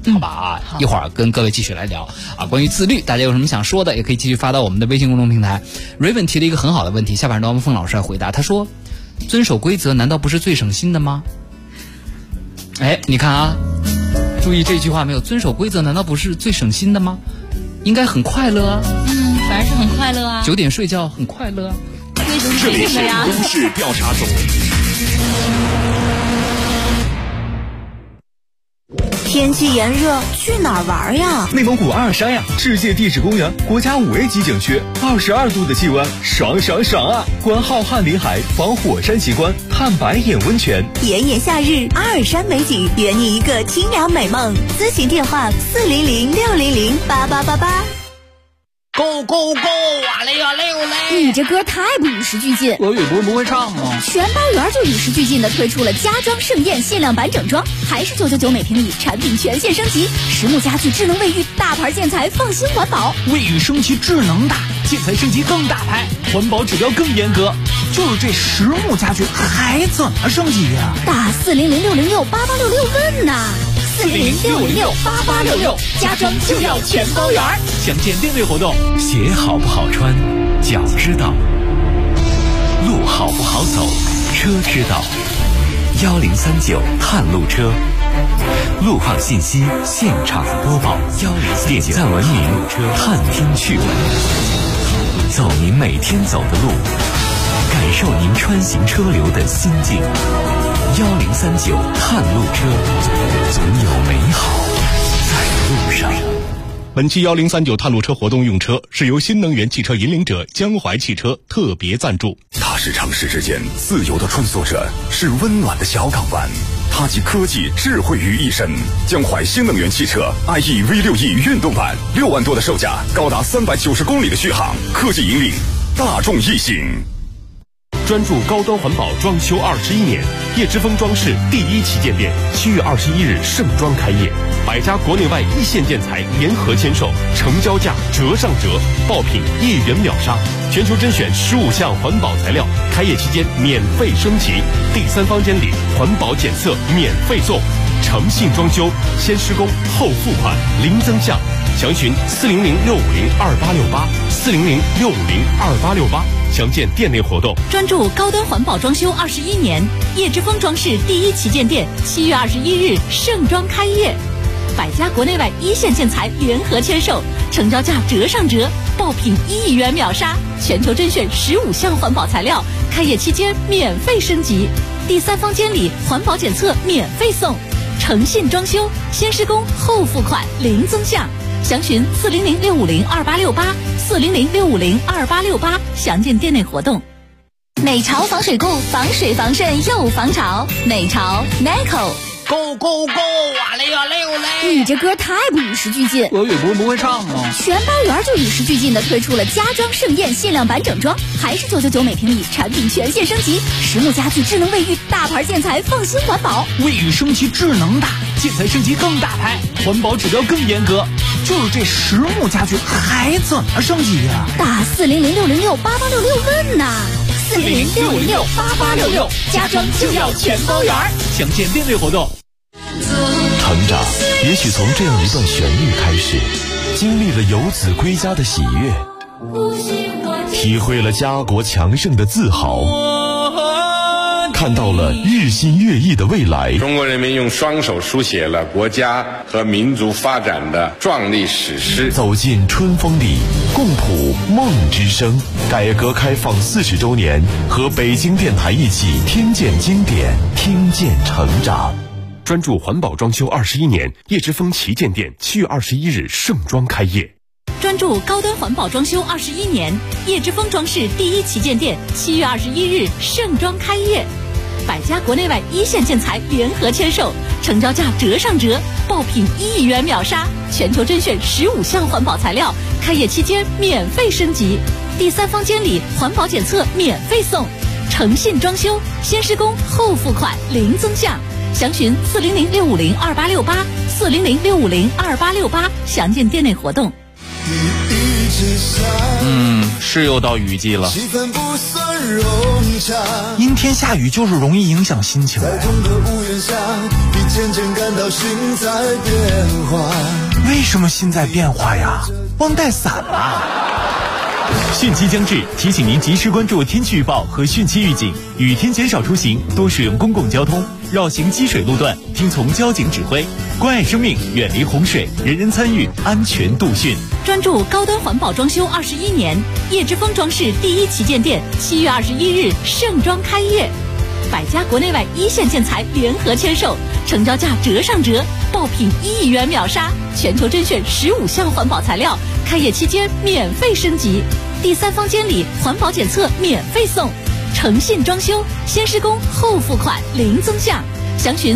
好吧啊，一会儿跟各位继续来聊啊，关于自律，大家有什么想说的，也可以继续发到我们的微信公众平台。Raven 提了一个很好的问题，下半段王峰老师来回答。他说：“遵守规则难道不是最省心的吗？”哎，你看啊，注意这句话没有？遵守规则难道不是最省心的吗？应该很快乐啊。 反而是很快乐啊。 9点睡觉很快乐啊。 为什么这里是都市调查组。 天气炎热，去哪儿玩呀？ 内蒙古阿尔山呀，世界地质公园国家5A级景区，22度的气温，爽爽爽啊！观浩瀚林海，访火山奇观，探白眼温泉。 炎炎夏日，阿尔山美景，圆你一个清凉美梦。咨询电话400-600-8888。 Go go go！ 哇嘞哇嘞哇嘞！ 你这歌太不与时俱进。 俄语不会唱吗？ 全包圆就与时俱进的推出了家装盛宴限量版整装，还是999每平米，产品全线升级，实木家具、智能卫浴、大牌建材，放心环保。 卫浴升级智能大，建材升级更大牌，环保指标更严格。就是这实木家具还怎么升级呀？ 打400-606-8866问呐！400-606-8866，家装就要全包圆。 详见店内活动。 鞋好不好穿，脚知道；路好不好走，车知道。1039探路车，路况信息现场播报。点赞文明探听趣闻，走您每天走的路，感受您穿行车流的心境。1039探路车，总有美好在路上。 本期1039探路车活动用车是由新能源汽车引领者江淮汽车特别赞助。 它是城市之间自由的穿梭者，是温暖的小港湾。它集科技智慧于一身。江淮新能源汽车 IE V6E 运动版，6万多的售价，高达390公里的续航，科技引领，大众一心。 专注高端环保装修21年，叶之峰装饰第1旗舰店7月21日盛装开业，100家国内外一线建材联合签售，成交价折上折，爆品1元秒杀，全球甄选15项环保材料，开业期间免费升级，第3方监理，环保检测免费送，诚信装修，先施工后付款，零增项。详询400-650-2868，400-650-2868，详见店内活动。 专注高端环保装修21年，叶之峰装饰第1旗舰店7月21日盛装开业，100家国内外一线建材联合签售，成交价折上折，爆品1元秒杀，全球甄选15项环保材料，开业期间免费升级，第3方监理，环保检测免费送，诚信装修，先施工后付款，零增项。详询400-650-2868，400-650-2868，详见店内活动。美潮防水固，防水防渗又防潮，美潮 Neco。Go go go！ 哇嘞哇嘞哇嘞！ 你这歌太不与时俱进。 俄语不会唱吗？ 全包圆就与时俱进的推出了家装盛宴限量版整装，还是999每平米，产品全线升级，实木家具、智能卫浴、大牌建材，放心环保。 卫浴升级智能大，建材升级更大牌，环保指标更严格。就是这实木家具还怎么升级呀？ 打400-606-8866问呐！400-600-8866，家装就要全包圆。 详见店内活动。 成长也许从这样一段旋律开始，经历了游子归家的喜悦，体会了家国强盛的自豪，看到了日新月异的未来。 中国人民用双手书写了国家和民族发展的壮丽史诗。 走进春风里，共谱梦之声。改革开放40周年，和北京电台一起听见经典，听见成长。 专注环保装修21年，叶之峰旗舰店7月21日盛装开业。 专注高端环保装修21年，叶之峰装饰第1旗舰店7月21日盛装开业，100家国内外一线建材联合签售，成交价折上折，爆品1元秒杀，全球甄选15项环保材料，开业期间免费升级，第3方监理，环保检测免费送，诚信装修，先施工后付款，零增项。详询400-650-2868，400-650-2868，详见店内活动。 是又到雨季了，阴天下雨就是容易影响心情。为什么心在变化呀？忘带伞了。 汛期将至，提醒您及时关注天气预报和汛期预警，雨天减少出行，多使用公共交通，绕行积水路段，听从交警指挥，关爱生命，远离洪水，人人参与，安全度汛。 专注高端环保装修21年，叶之峰装饰第一旗舰店7月21日盛装开业，100家国内外一线建材联合签售，成交价折上折，爆品1亿元秒杀，全球甄选15项环保材料，开业期间免费升级，第3方监理环保检测免费送，诚信装修，先施工后付款零增项，详询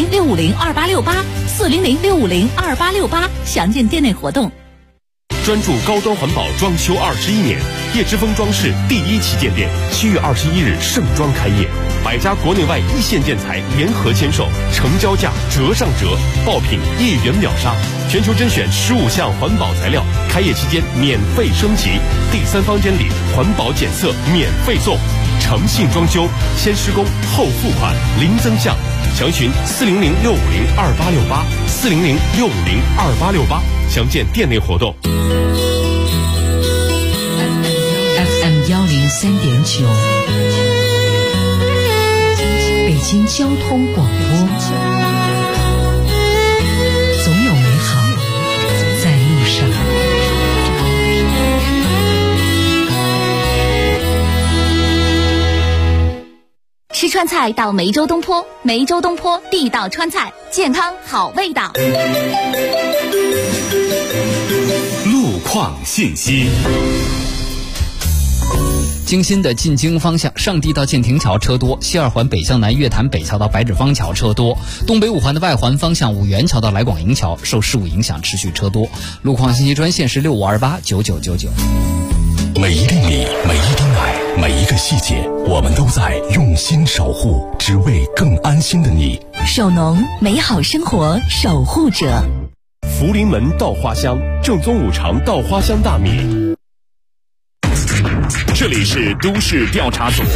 400-650-2868，400-650-2868，详见店内活动。 专注高端环保装修21年，叶之峰装饰第一旗舰店7月21日盛装开业，100家国内外一线建材联合签售，成交价折上折，爆品1亿元秒杀，全球甄选15项环保材料，开业期间免费升级，第3方监理环保检测免费送，诚信装修，先施工后付款零增项，详询400-650-2868，400-650-2868，详见店内活动。 FM 103.9，北京交通广播，总有美好在路上。 吃川菜到梅州东坡，梅州东坡地道川菜，健康好味道。 路况信息。 京新的进京方向，上地到建亭桥车多；西二环北向南月坛北桥到白纸坊桥车多；东北五环的外环方向五元桥到来广营桥受事故影响持续车多。路况信息专线是65289999。 每一粒米，每一滴奶，每一个细节，我们都在用心守护，只为更安心的你。 首农，美好生活守护者。 福临门稻花香，正宗五常稻花香大米。 这里是都市调查组，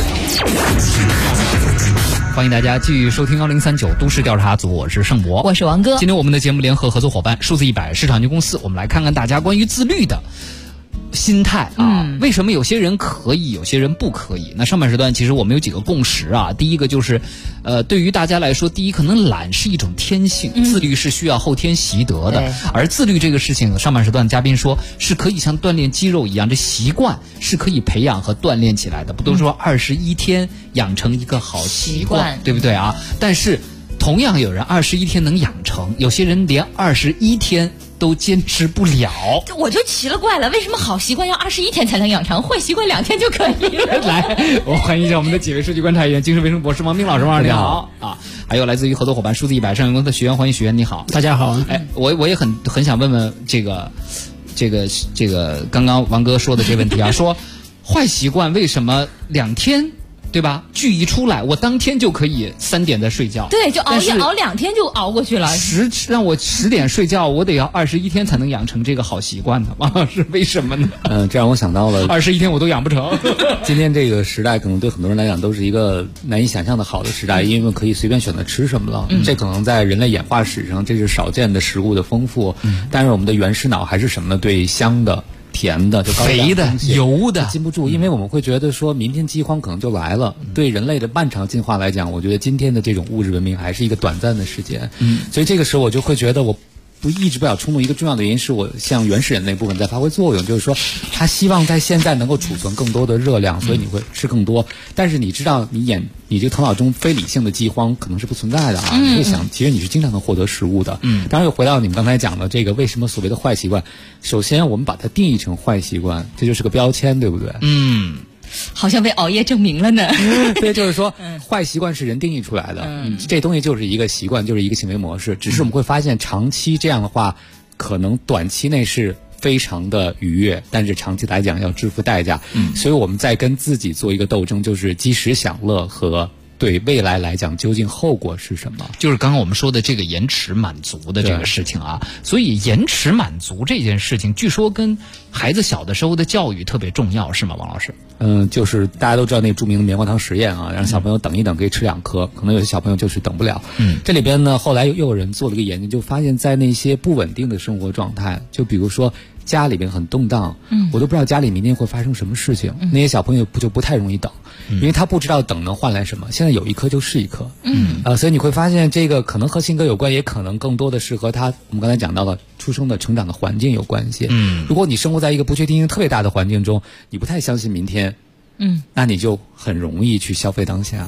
欢迎大家继续收听1039都市调查组，我是盛博， 我是王哥。 今天我们的节目联合合作伙伴数字100市场有限公司，我们来看看大家关于自律的心态啊，为什么有些人可以，有些人不可以？那上半时段其实我们有几个共识啊。第一个就是，对于大家来说，第一可能懒是一种天性，自律是需要后天习得的。而自律这个事情，上半时段嘉宾说是可以像锻炼肌肉一样，这习惯是可以培养和锻炼起来的。不都说21天养成一个好习惯，对不对啊？但是同样有人21天能养成，有些人连21天都坚持不了。 我就奇了怪了，为什么好习惯要21天才能养成，坏习惯2天就可以了？ 来，我欢迎一下我们的几位数据观察员，精神卫生博士王斌老师。王老师你好啊！还有来自于合作伙伴数字100上游公司的学员，欢迎学员你好。 大家好。 哎，我也很想问问这个刚刚王哥说的这问题啊，说坏习惯为什么2天？对吧？剧一出来，我当天就可以3点再睡觉。 对，就熬夜熬2天就熬过去了。 让我10点睡觉，我得要21天才能养成这个好习惯的。王老师，为什么呢？ 这让我想到了 21天我都养不成。 今天这个时代可能对很多人来讲都是一个难以想象的好的时代，因为可以随便选择吃什么了。这可能在人类演化史上这是少见的食物的丰富。但是我们的原始脑还是什么呢？对香的、甜的、就肥的、油的禁不住，因为我们会觉得说明天饥荒可能就来了。对人类的漫长进化来讲，我觉得今天的这种物质文明还是一个短暂的时间。所以这个时候我就会觉得我抑制不了冲动，一个重要的原因是我像原始人那部分在发挥作用，就是说他希望在现在能够储存更多的热量，所以你会吃更多。但是你知道你这个头脑中非理性的饥荒可能是不存在的啊。你会想其实你是经常能获得食物的。当然又回到你们刚才讲的这个为什么所谓的坏习惯，首先我们把它定义成坏习惯，这就是个标签，对不对？ 好像被熬夜证明了呢。 对，就是说坏习惯是人定义出来的。这东西就是一个习惯，就是一个行为模式，只是我们会发现长期这样的话，可能短期内是非常的愉悦，但是长期来讲要支付代价。所以我们在跟自己做一个斗争，就是及时享乐和对未来来讲究竟后果是什么？ 就是刚刚我们说的这个延迟满足的这个事情啊，所以延迟满足这件事情，据说跟孩子小的时候的教育特别重要，是吗，王老师？ 就是大家都知道那著名的棉花糖实验啊，让小朋友等一等可以吃2颗，可能有些小朋友就是等不了。这里边呢，后来又有人做了个研究，就发现在那些不稳定的生活状态，就比如说家里边很动荡，我都不知道家里明天会发生什么事情，那些小朋友就不太容易等，因为他不知道等能换来什么。现在有1颗就是1颗，所以你会发现这个可能和性格有关，也可能更多的是和他我们刚才讲到的出生的成长的环境有关系。如果你生活在一个不确定性特别大的环境中，你不太相信明天，那你就很容易去消费当下。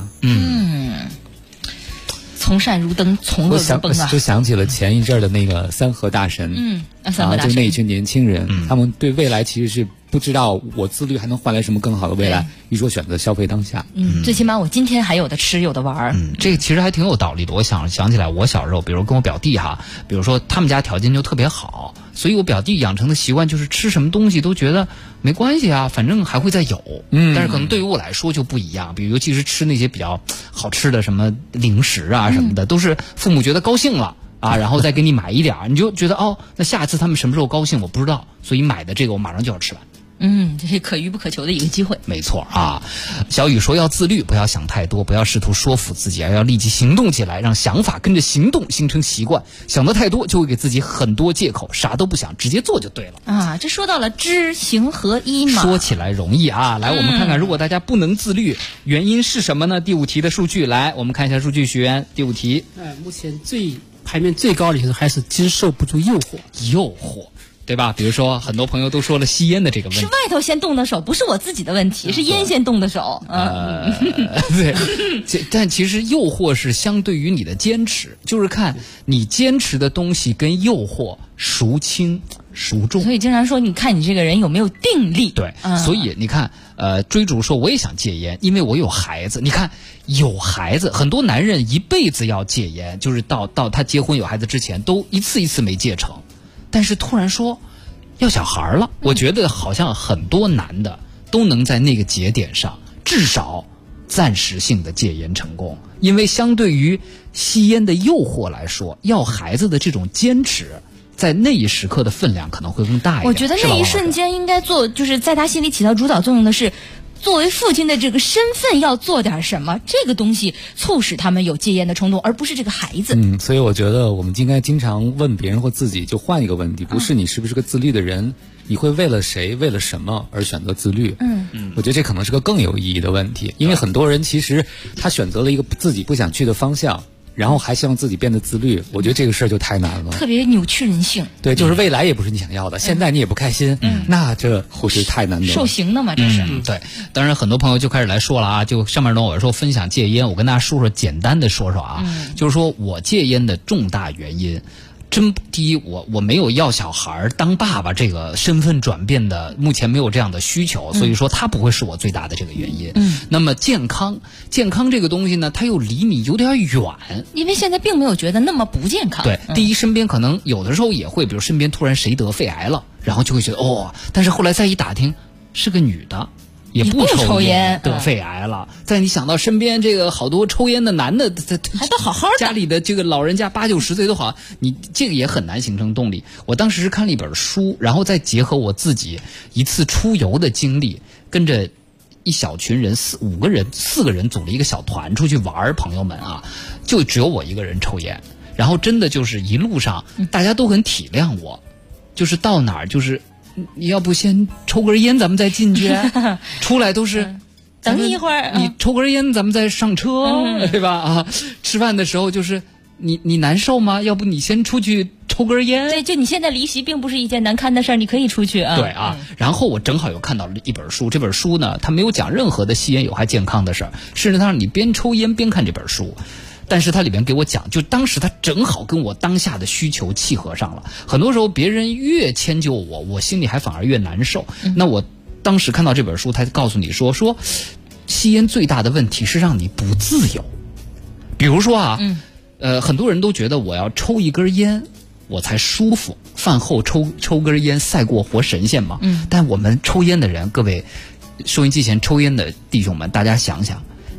从善如登，从恶如崩啊！ 就想起了前一阵的那个三和大神，就那一群年轻人，他们对未来其实是不知道我自律还能换来什么更好的未来，于是我选择消费当下。 最起码我今天还有的吃，有的玩。 这个其实还挺有道理的。我想起来，我小时候，比如跟我表弟比如说他们家条件就特别好，所以我表弟养成的习惯就是吃什么东西都觉得没关系啊，反正还会再有。但是可能对于我来说就不一样，比如尤其是吃那些比较好吃的什么零食啊什么的，都是父母觉得高兴了啊，然后再给你买一点，你就觉得那下次他们什么时候高兴我不知道，所以买的这个我马上就要吃完。 这是可遇不可求的一个机会。 没错啊，小雨说要自律，不要想太多，不要试图说服自己，要立即行动起来，让想法跟着行动形成习惯。想得太多就会给自己很多借口，啥都不想，直接做就对了啊。这说到了知行合一嘛， 说起来容易啊。来，我们看看，如果大家不能自律，原因是什么呢？第5题的数据，来，我们看一下数据。学员，第5题， 目前排面最高的就是还是经受不住诱惑。 对吧？比如说，很多朋友都说了吸烟的这个问题， 是外头先动的手，不是我自己的问题，是烟先动的手。 对，但其实诱惑是相对于你的坚持，就是看你坚持的东西跟诱惑孰轻孰重。 所以经常说，你看你这个人有没有定力。 对，所以你看，追逐说我也想戒烟，因为我有孩子。你看，有孩子，很多男人一辈子要戒烟，就是到他结婚有孩子之前，都一次一次没戒成。但是突然说要小孩了，我觉得好像很多男的都能在那个节点上至少暂时性的戒烟成功，因为相对于吸烟的诱惑来说，要孩子的这种坚持在那一时刻的分量可能会更大一点。 我觉得那一瞬间应该就是在他心里起到主导作用的是，作为父亲的这个身份要做点什么，这个东西促使他们有戒烟的冲动，而不是这个孩子。 所以我觉得我们应该经常问别人或自己，就换一个问题，不是你是不是个自律的人，你会为了谁为了什么而选择自律。我觉得这可能是个更有意义的问题，因为很多人其实他选择了一个自己不想去的方向，然后还希望自己变得自律，我觉得这个事儿就太难了， 特别扭曲人性。 对，就是未来也不是你想要的，现在你也不开心，那这会是太难的， 受刑的嘛，这是。 对，当然很多朋友就开始来说了啊，就上面呢我说分享戒烟，我跟大家说简单的说啊，就是说我戒烟的重大原因。第一，我没有要小孩当爸爸这个身份转变的，目前没有这样的需求，所以说它不会是我最大的这个原因。那么健康这个东西呢，它又离你有点远， 因为现在并没有觉得那么不健康。 对，第一，身边可能有的时候也会，比如身边突然谁得肺癌了，然后就会觉得但是后来再一打听，是个女的。也不抽烟得肺癌了，在你想到身边这个好多抽烟的男的， 还都好好的， 家里的这个老人家80、90岁都好，你这个也很难形成动力。我当时是看了一本书，然后再结合我自己一次出游的经历，跟着一小群人4个人组了一个小团出去玩，朋友们啊，就只有我一个人抽烟，然后真的就是一路上大家都很体谅我，就是到哪儿就是你要不先抽根烟咱们再进去，出来都是等你一会儿， 你抽根烟咱们再上车，对吧？啊，吃饭的时候就是你难受吗？要不你先出去抽根烟。 对，就你现在离席并不是一件难堪的事儿，你可以出去啊。 对啊，然后我正好又看到了一本书，这本书呢，它没有讲任何的吸烟有害健康的事儿，甚至它让你边抽烟边看这本书。但是它里面给我讲，就当时它正好跟我当下的需求契合上了。很多时候别人越迁就我心里还反而越难受。那我当时看到这本书，它告诉你说吸烟最大的问题是让你不自由。比如说啊，很多人都觉得我要抽一根烟我才舒服，饭后抽根烟赛过活神仙嘛。但我们抽烟的人，各位收音机前抽烟的弟兄们，大家想想，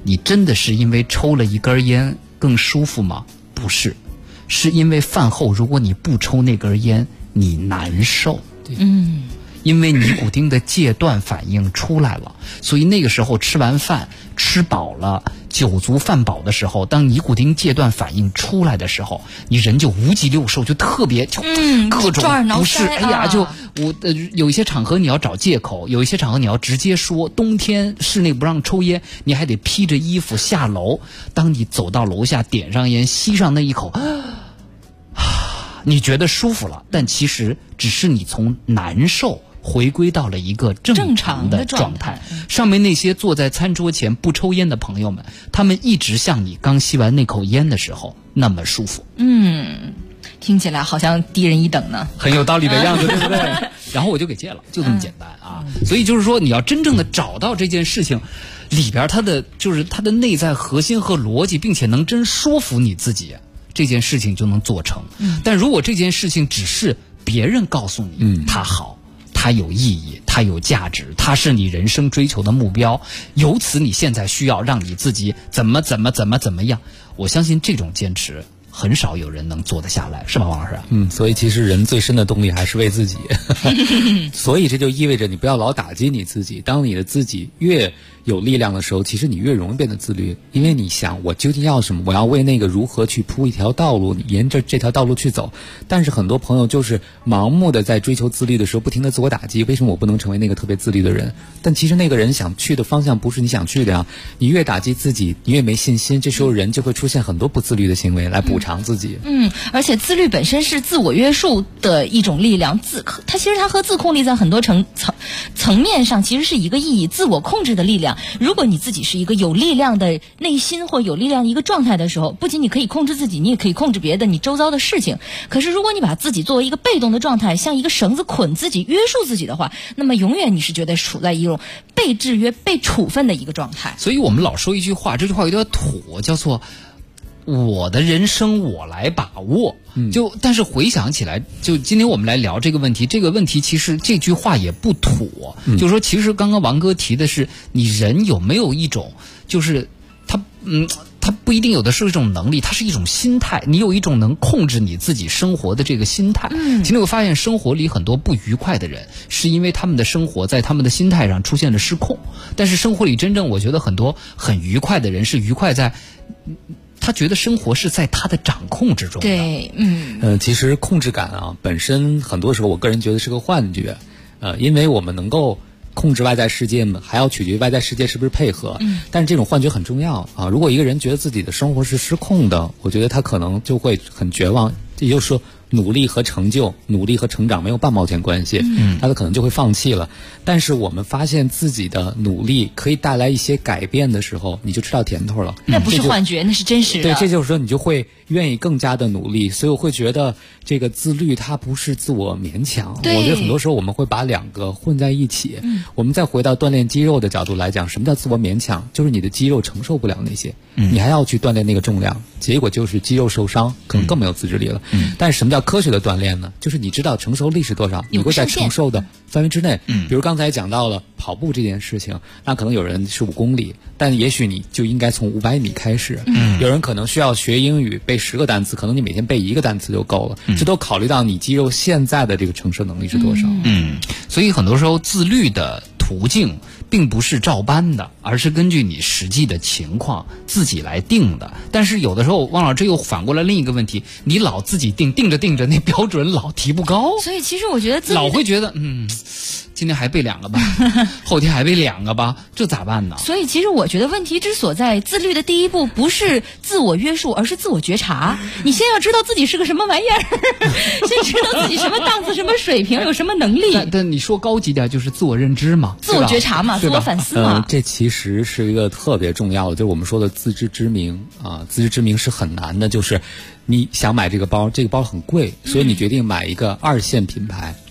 你真的是因为抽了一根烟更舒服吗？不是，是因为饭后如果你不抽那根烟，你难受。因为尼古丁的戒断反应出来了，所以那个时候吃完饭吃饱了，酒足饭饱的时候，当尼古丁戒断反应出来的时候，你人就无鸡六兽，就特别就各种不适。哎呀，就有一些场合你要找借口，有一些场合你要直接说。冬天室内不让抽烟，你还得披着衣服下楼。当你走到楼下，点上烟，吸上那一口，你觉得舒服了，但其实只是你从难受回归到了一个正常的状态。上面那些坐在餐桌前不抽烟的朋友们，他们一直像你刚吸完那口烟的时候那么舒服。 听起来好像低人一等呢， 很有道理的样子，对不对？然后我就给戒了，就这么简单啊。所以就是说，你要真正的找到这件事情里边它的内在核心和逻辑，并且能真说服你自己，这件事情就能做成。但如果这件事情只是别人告诉你它好，它有意义，它有价值，它是你人生追求的目标，由此你现在需要让你自己怎么样，我相信这种坚持很少有人能做得下来，是吧，王老师？ 所以其实人最深的动力还是为自己，所以这就意味着你不要老打击你自己。当你的自己越有力量的时候，其实你越容易变得自律，因为你想我究竟要什么，我要为那个如何去铺一条道路，你沿着这条道路去走。但是很多朋友就是盲目的在追求自律的时候不停的自我打击，为什么我不能成为那个特别自律的人？但其实那个人想去的方向不是你想去的呀。你越打击自己，你越没信心，这时候人就会出现很多不自律的行为来补偿自己。 而且自律本身是自我约束的一种力量，它其实它和自控力在很多层面上其实是一个意义，自我控制的力量。如果你自己是一个有力量的内心或有力量的一个状态的时候，不仅你可以控制自己，你也可以控制别的你周遭的事情。可是如果你把自己作为一个被动的状态，像一个绳子捆自己约束自己的话，那么永远你是觉得处在一种被制约被处分的一个状态。 所以我们老说一句话，这句话有点土，叫做我的人生我来把握。但是回想起来，就今天我们来聊这个问题，其实这句话也不土。就是说其实刚刚王哥提的是你人有没有一种，就是它不一定有的是一种能力，它是一种心态，你有一种能控制你自己生活的这个心态。其实我发现生活里很多不愉快的人，是因为他们的生活在他们的心态上出现了失控。但是生活里真正我觉得很多很愉快的人，是愉快在他觉得生活是在他的掌控之中的。 对， 其实控制感啊，本身很多时候我个人觉得是个幻觉，因为我们能够控制外在世界嘛，还要取决于外在世界是不是配合。但是这种幻觉很重要啊。如果一个人觉得自己的生活是失控的，我觉得他可能就会很绝望。也就是说，努力和成就、努力和成长没有半毛钱关系，他可能就会放弃了。但是我们发现自己的努力可以带来一些改变的时候，你就吃到甜头了。 那不是幻觉，那是真实的。 对，这就是说你就会愿意更加的努力。所以我会觉得这个自律它不是自我勉强。我觉得很多时候我们会把两个混在一起。我们再回到锻炼肌肉的角度来讲，什么叫自我勉强？就是你的肌肉承受不了那些，你还要去锻炼那个重量，结果就是肌肉受伤，可能更没有自制力了。但是什么叫科学的锻炼呢？就是你知道承受力是多少，你会在承受的范围之内。比如刚才讲到了跑步这件事情，那可能有人是5公里，但也许你就应该从500米开始。有人可能需要学英语背10个单词，可能你每天背1个单词就够了。这都考虑到你肌肉现在的这个承受能力是多少。 所以很多时候自律的途径并不是照搬的，而是根据你实际的情况自己来定的。但是有的时候汪老师又反过来另一个问题，你老自己定着那标准老提不高。 所以其实我觉得老会觉得今天还背2个吧，后天还背2个吧，这咋办呢？ 所以其实我觉得问题之所在，自律的第一步不是自我约束，而是自我觉察。你先要知道自己是个什么玩意儿，先知道自己什么档次、什么水平、有什么能力。 但你说高级点就是自我认知嘛， 自我觉察嘛，自我反思嘛。 这其实是一个特别重要的，就是我们说的自知之明啊。自知之明是很难的，就是你想买这个包很贵，所以你决定买一个2线品牌。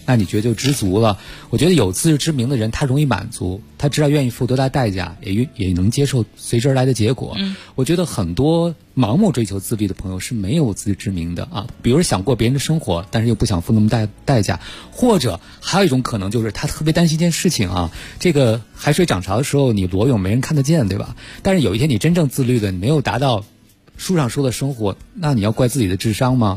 那你觉得就知足了。我觉得有自知之明的人，他容易满足，他知道愿意付多大代价，也能接受随之而来的结果。我觉得很多盲目追求自律的朋友是没有自知之明的啊，比如想过别人的生活，但是又不想付那么大代价，或者还有一种可能就是他特别担心一件事情啊，这个海水涨潮的时候你裸泳没人看得见，对吧？但是有一天你真正自律的，你没有达到书上说的生活，那你要怪自己的智商吗？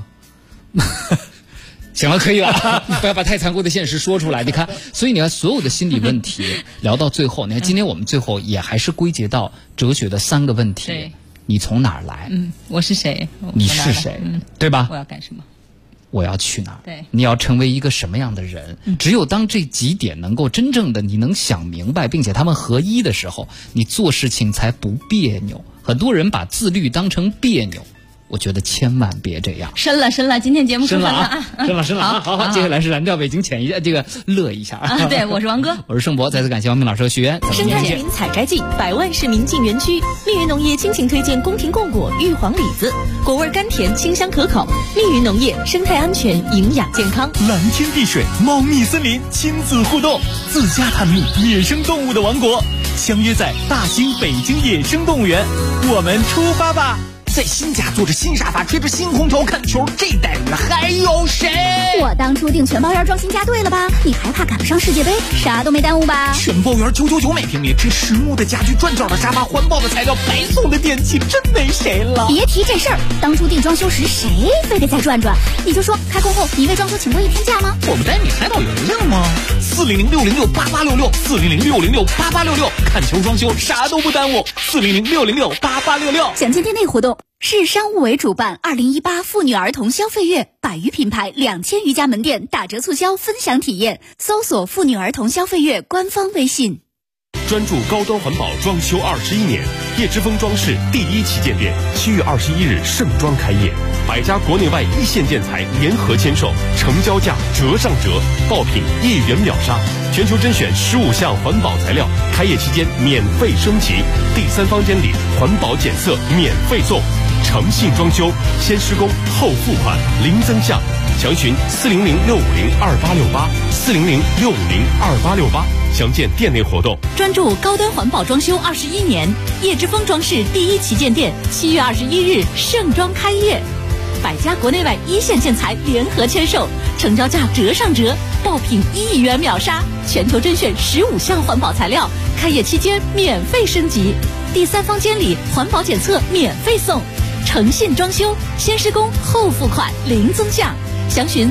行了，可以了，不要把太残酷的现实说出来。你看，所以你看所有的心理问题聊到最后，你看今天我们最后也还是归结到哲学的3个问题。 对， 你从哪儿来？ 我是谁？ 你是谁？对吧？ 我要干什么？ 我要去哪儿？ 对， 你要成为一个什么样的人？只有当这几点能够真正的你能想明白，并且他们合一的时候，你做事情才不别扭。很多人把自律当成别扭。我觉得千万别这样。 深了，今天节目深了啊！ 深了啊！好，接下来是蓝调北京潜移这个乐一下啊！对，我是王哥， 我是盛博，再次感谢王明老师的学员。 生态市民采摘季，百万市民进园区。密云农业倾情推荐宫廷贡果、玉皇李子，果味甘甜，清香可口。密云农业，生态安全，营养健康。 蓝天碧水，猫蜜森林，亲子互动，自家探秘野生动物的王国，相约在大兴北京野生动物园，我们出发吧！ 在新家坐着新沙发，吹着新空调看球，这待遇还有谁？ 我当初订全包园装新家对了吧？你还怕赶不上世界杯？啥都没耽误吧？ 全包园999每平米，这实木的家具、转角的沙发、环保的材料、白送的电器，真没谁了。 别提这事儿，当初订装修时谁非得再转转？你就说开工后你为装修请多1天假吗？ 我不带你海岛邮令吗？400-606-8866，400-606-8866，看球装修啥都不耽误，400-606-8866。 详见店内活动。市商务委主办2018妇女儿童消费月，100余品牌2000余家门店打折促销分享体验，搜索妇女儿童消费月官方微信。 专注高端环保装修21年，叶之峰装饰第1旗舰店7月21日盛装开业，100家国内外一线建材联合签售，成交价折上折，爆品1元秒杀，全球甄选15项环保材料，开业期间免费升级，第3房间里环保检测免费送，诚信装修，先施工后付款，零增项，详询400-650-2868，400-650-2868，详见店内活动。 专注高端环保装修21年，叶之峰装饰第1旗舰店7月21日盛装开业，100家国内外一线建材联合签售，成交价折上折，爆品1元秒杀，全球甄选15项环保材料，开业期间免费升级，第3房间里环保检测免费送，诚信装修，先施工后付款，零增项，详询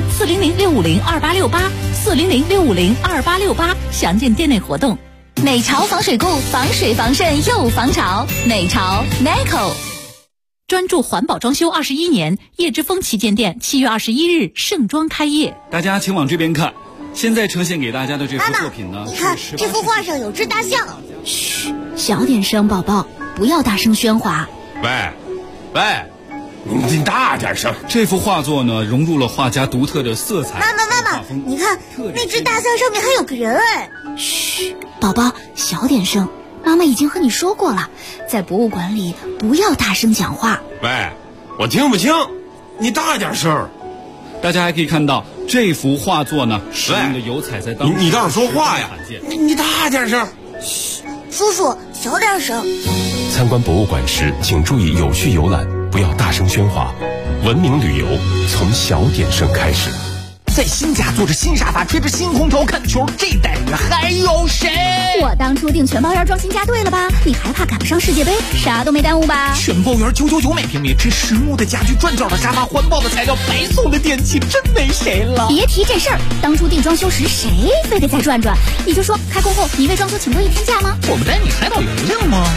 400-650-2868，400-650-2868，详见店内活动。美潮防水固，防水防渗又防潮，美潮 Neco。专注环保装修21年，叶之峰旗舰店7月21日盛装开业。 大家请往这边看，现在呈现给大家的这幅作品呢， 你看这幅画上有只大象。嘘，小点声，宝宝，不要大声喧哗。 喂，你大点声。 这幅画作呢，融入了画家独特的色彩。 妈妈，你看那只大象上面还有个人哎。嘘，宝宝，小点声。妈妈已经和你说过了，在博物馆里不要大声讲话。 喂，我听不清，你大点声。 大家还可以看到这幅画作呢，使用的油彩在当时你倒是说话呀！你大点声。 嘘，叔叔，小点声。 参观博物馆时，请注意有序游览，不要大声喧哗。文明旅游从小点声开始。 在新家坐着新沙发，吹着新空调看球，这待遇还有谁？ 我当初订全包园装新家对了吧？你还怕赶不上世界杯？啥都没耽误吧？ 全包园999每平米，这实木的家具、转角的沙发、环保的材料、白送的电器，真没谁了。 别提这事儿，当初订装修时谁非得再转转？你就说开工后你为装修请多1天假吗？ 我不带你海岛邮令吗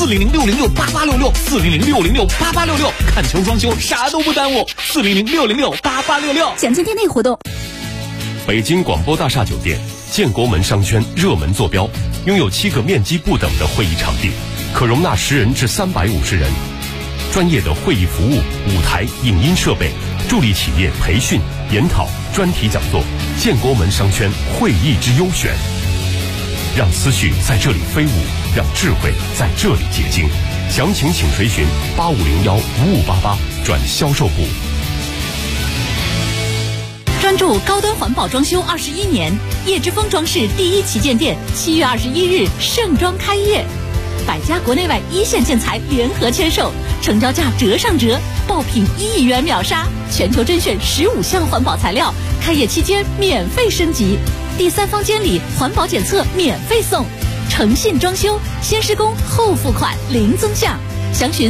？400-606-8866，400-605-8866，看球装修啥都不耽误，400-606-8866， 详见店内活动。 北京广播大厦酒店建国门商圈热门坐标，拥有7个面积不等的会议场地，可容纳10人至350人，专业的会议服务、舞台、影音设备，助力企业培训、研讨、专题讲座。建国门商圈会议之优选，让思绪在这里飞舞，让智慧在这里结晶。详情请垂询8501-5588转销售部。 专注高端环保装修21年，叶之峰装饰第一旗舰店7月21日盛装开业，百家国内外一线建材联合签售，成交价折上折，爆品1亿元秒杀，全球甄选15项环保材料，开业期间免费升级，第3方监理环保检测免费送，诚信装修，先施工后付款零增项，详询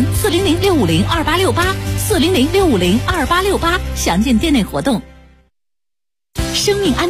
400-650-2868，400-650-2868，详见店内活动。生命安